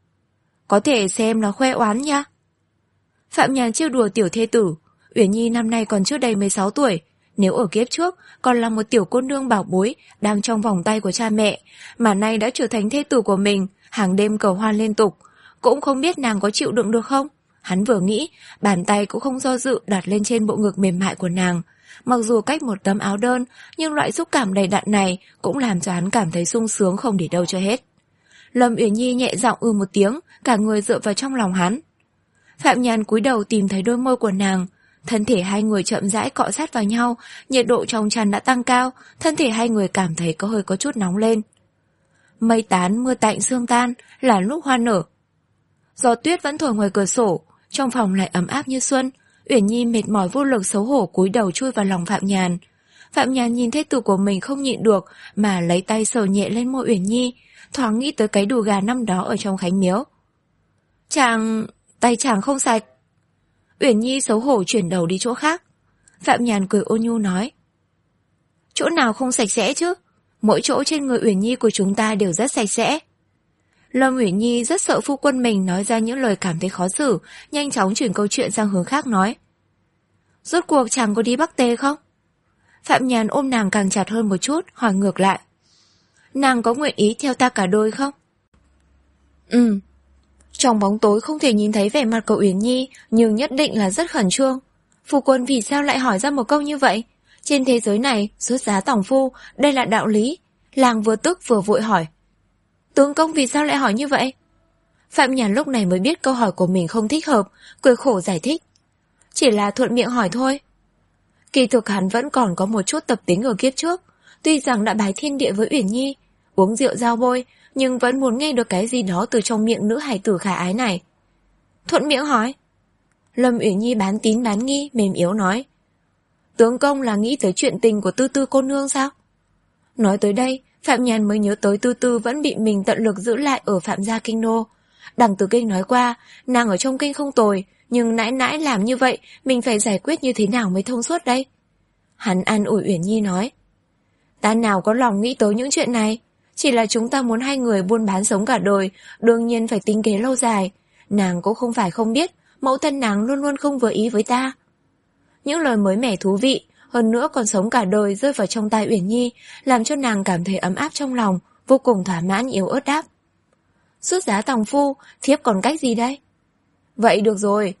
Có thể xem là khoe oán nha. Phạm Nhàn trêu đùa tiểu thê tử. Uyển Nhi năm nay còn chưa đầy mười sáu tuổi, nếu ở kiếp trước còn là một tiểu cô nương bảo bối đang trong vòng tay của cha mẹ, mà nay đã trở thành thê tử của mình, hàng đêm cầu hoan liên tục, cũng không biết nàng có chịu đựng được không. Hắn vừa nghĩ, bàn tay cũng không do dự đặt lên trên bộ ngực mềm mại của nàng. Mặc dù cách một tấm áo đơn, nhưng loại xúc cảm đầy đặn này cũng làm cho hắn cảm thấy sung sướng không để đâu cho hết. Lâm Uyển Nhi nhẹ giọng ư một tiếng, cả người dựa vào trong lòng hắn. Phạm Nhàn cúi đầu tìm thấy đôi môi của nàng. Thân thể hai người chậm rãi cọ sát vào nhau, nhiệt độ trong chăn đã tăng cao, thân thể hai người cảm thấy có hơi có chút nóng lên. Mây tán, mưa tạnh, sương tan, là lúc hoa nở. Gió tuyết vẫn thổi ngoài cửa sổ, trong phòng lại ấm áp như xuân. Uyển Nhi mệt mỏi vô lực xấu hổ cúi đầu chui vào lòng Phạm Nhàn. Phạm Nhàn nhìn thấy từ của mình không nhịn được mà lấy tay sờ nhẹ lên môi Uyển Nhi, thoáng nghĩ tới cái đùi gà năm đó ở trong Khánh Miếu. Chàng... tay chàng không sạch. Uyển Nhi xấu hổ chuyển đầu đi chỗ khác. Phạm Nhàn cười ôn nhu nói. Chỗ nào không sạch sẽ chứ? Mỗi chỗ trên người Uyển Nhi của chúng ta đều rất sạch sẽ. Lâm Uyển Nhi rất sợ phu quân mình nói ra những lời cảm thấy khó xử, nhanh chóng chuyển câu chuyện sang hướng khác nói. Rốt cuộc chàng có đi Bắc Tề không? Phạm Nhàn ôm nàng càng chặt hơn một chút, hỏi ngược lại. Nàng có nguyện ý theo ta cả đôi không? Ừ. Trong bóng tối không thể nhìn thấy vẻ mặt của Uyển Nhi, nhưng nhất định là rất khẩn trương. Phu quân vì sao lại hỏi ra một câu như vậy? Trên thế giới này, xuất giá tòng phu, đây là đạo lý. Làng vừa tức vừa vội hỏi. Tướng công vì sao lại hỏi như vậy? Phạm Nhàn lúc này mới biết câu hỏi của mình không thích hợp, cười khổ giải thích. Chỉ là thuận miệng hỏi thôi. Kỳ thực hắn vẫn còn có một chút tập tính ở kiếp trước. Tuy rằng đã bái thiên địa với Uyển Nhi, uống rượu giao bôi, nhưng vẫn muốn nghe được cái gì đó từ trong miệng nữ hài tử khả ái này. Thuận miệng hỏi. Lâm Uyển Nhi bán tín bán nghi, mềm yếu nói. Tướng công là nghĩ tới chuyện tình của Tư Tư cô nương sao? Nói tới đây, Phạm Nhàn mới nhớ tới Tư Tư vẫn bị mình tận lực giữ lại ở Phạm gia kinh đô. Đằng Tử Kinh nói qua, nàng ở trong kinh không tồi, nhưng nãi nãi làm như vậy, mình phải giải quyết như thế nào mới thông suốt đây? Hắn an ủi Uyển Nhi nói. Ta nào có lòng nghĩ tới những chuyện này, chỉ là chúng ta muốn hai người buôn bán sống cả đời, đương nhiên phải tính kế lâu dài. Nàng cũng không phải không biết, mẫu thân nàng luôn luôn không vừa ý với ta. Những lời mới mẻ thú vị, hơn nữa còn sống cả đời rơi vào trong tai Uyển Nhi, làm cho nàng cảm thấy ấm áp trong lòng, vô cùng thỏa mãn yếu ớt đáp. Xuất giá tòng phu, thiếp còn cách gì đây? Vậy được rồi.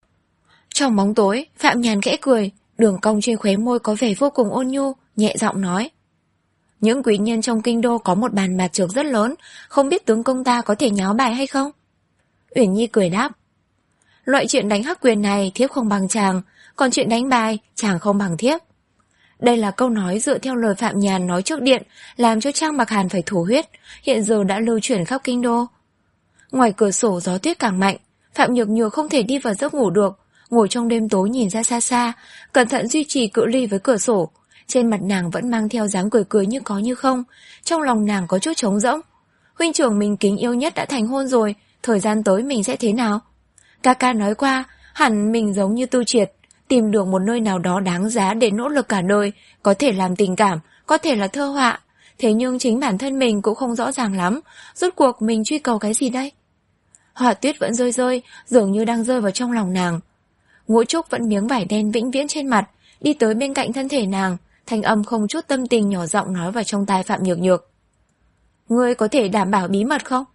Trong bóng tối, Phạm Nhàn khẽ cười, đường cong trên khóe môi có vẻ vô cùng ôn nhu, nhẹ giọng nói. Những quý nhân trong kinh đô có một bàn bạc trược rất lớn, không biết tướng công ta có thể nháo bài hay không? Uyển Nhi cười đáp. Loại chuyện đánh hắc quyền này thiếp không bằng chàng, còn chuyện đánh bài chàng không bằng thiếp. Đây là câu nói dựa theo lời Phạm Nhàn nói trước điện, làm cho Trang Mặc Hàn phải thổ huyết, hiện giờ đã lưu truyền khắp kinh đô. Ngoài cửa sổ gió tuyết càng mạnh, Phạm Nhược Nhược không thể đi vào giấc ngủ được, ngồi trong đêm tối nhìn ra xa xa, cẩn thận duy trì cự ly với cửa sổ. Trên mặt nàng vẫn mang theo dáng cười cười như có như không, trong lòng nàng có chút trống rỗng. Huynh trưởng mình kính yêu nhất đã thành hôn rồi, thời gian tới mình sẽ thế nào? Ca ca nói qua, hẳn mình giống như Tu Triệt, tìm được một nơi nào đó đáng giá để nỗ lực cả đời, có thể làm tình cảm, có thể là thơ họa. Thế nhưng chính bản thân mình cũng không rõ ràng lắm, rốt cuộc mình truy cầu cái gì đây? Họa tuyết vẫn rơi rơi, dường như đang rơi vào trong lòng nàng. Ngũ Trúc vẫn miếng vải đen vĩnh viễn trên mặt, đi tới bên cạnh thân thể nàng, thanh âm không chút tâm tình nhỏ giọng nói vào trong tai Phạm Nhược Nhược. Ngươi có thể đảm bảo bí mật không?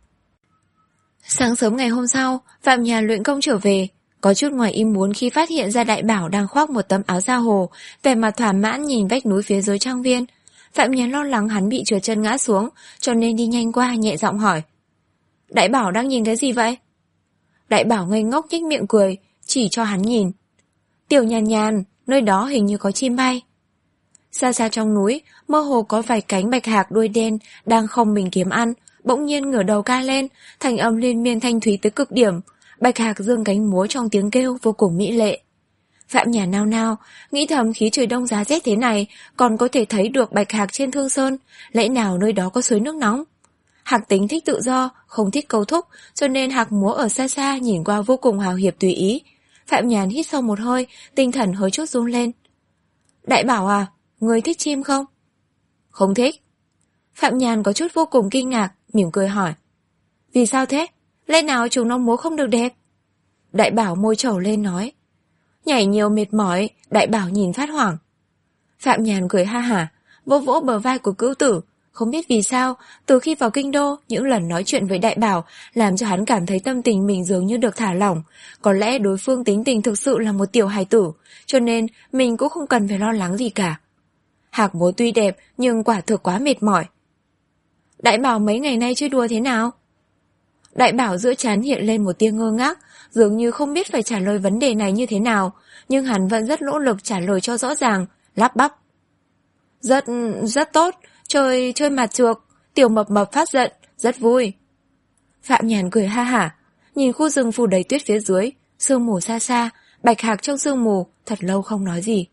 Sáng sớm ngày hôm sau, Phạm Nhàn luyện công trở về, có chút ngoài ý muốn khi phát hiện ra Đại Bảo đang khoác một tấm áo da hồ, vẻ mặt thỏa mãn nhìn vách núi phía dưới trang viên. Phạm Nhàn lo lắng hắn bị trượt chân ngã xuống, cho nên đi nhanh qua nhẹ giọng hỏi. Đại Bảo đang nhìn cái gì vậy? Đại Bảo ngây ngốc nhếch miệng cười, chỉ cho hắn nhìn. Tiểu Nhàn Nhàn, nơi đó hình như có chim bay. Xa xa trong núi, mơ hồ có vài cánh bạch hạc đuôi đen đang không mình kiếm ăn, bỗng nhiên ngửa đầu ca lên, thành âm liên miên thanh thúy tới cực điểm. Bạch hạc dương cánh múa trong tiếng kêu vô cùng mỹ lệ. Phạm Nhàn nao nao, nghĩ thầm khí trời đông giá rét thế này, còn có thể thấy được bạch hạc trên Thương Sơn, lẽ nào nơi đó có suối nước nóng? Hạc tính thích tự do, không thích câu thúc, cho nên hạc múa ở xa xa nhìn qua vô cùng hào hiệp tùy ý. Phạm Nhàn hít sâu một hơi, tinh thần hơi chút run lên. Đại Bảo à, ngươi thích chim không? Không thích. Phạm Nhàn có chút vô cùng kinh ngạc, mỉm cười hỏi. Vì sao thế? Lẽ nào chúng nó múa không được đẹp? Đại Bảo môi trầu lên nói. Nhảy nhiều mệt mỏi, Đại Bảo nhìn phát hoảng. Phạm Nhàn cười ha hả, vỗ vỗ bờ vai của cữu tử. Không biết vì sao, từ khi vào kinh đô, những lần nói chuyện với Đại Bảo làm cho hắn cảm thấy tâm tình mình dường như được thả lỏng. Có lẽ đối phương tính tình thực sự là một tiểu hài tử, cho nên mình cũng không cần phải lo lắng gì cả. Hạc múa tuy đẹp nhưng quả thực quá mệt mỏi. Đại Bảo mấy ngày nay chơi đùa thế nào? Đại Bảo giữa trán hiện lên một tia ngơ ngác, dường như không biết phải trả lời vấn đề này như thế nào, nhưng hắn vẫn rất nỗ lực trả lời cho rõ ràng, lắp bắp. Rất, rất tốt, chơi, chơi mặt trược, Tiểu Mập Mập phát giận, rất vui. Phạm Nhàn cười ha hả, nhìn khu rừng phủ đầy tuyết phía dưới, sương mù xa xa, Bạch Hạc trong sương mù, thật lâu không nói gì.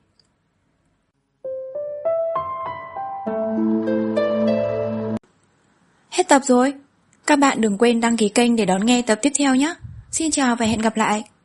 Hết tập rồi. Các bạn đừng quên đăng ký kênh để đón nghe tập tiếp theo nhé. Xin chào và hẹn gặp lại.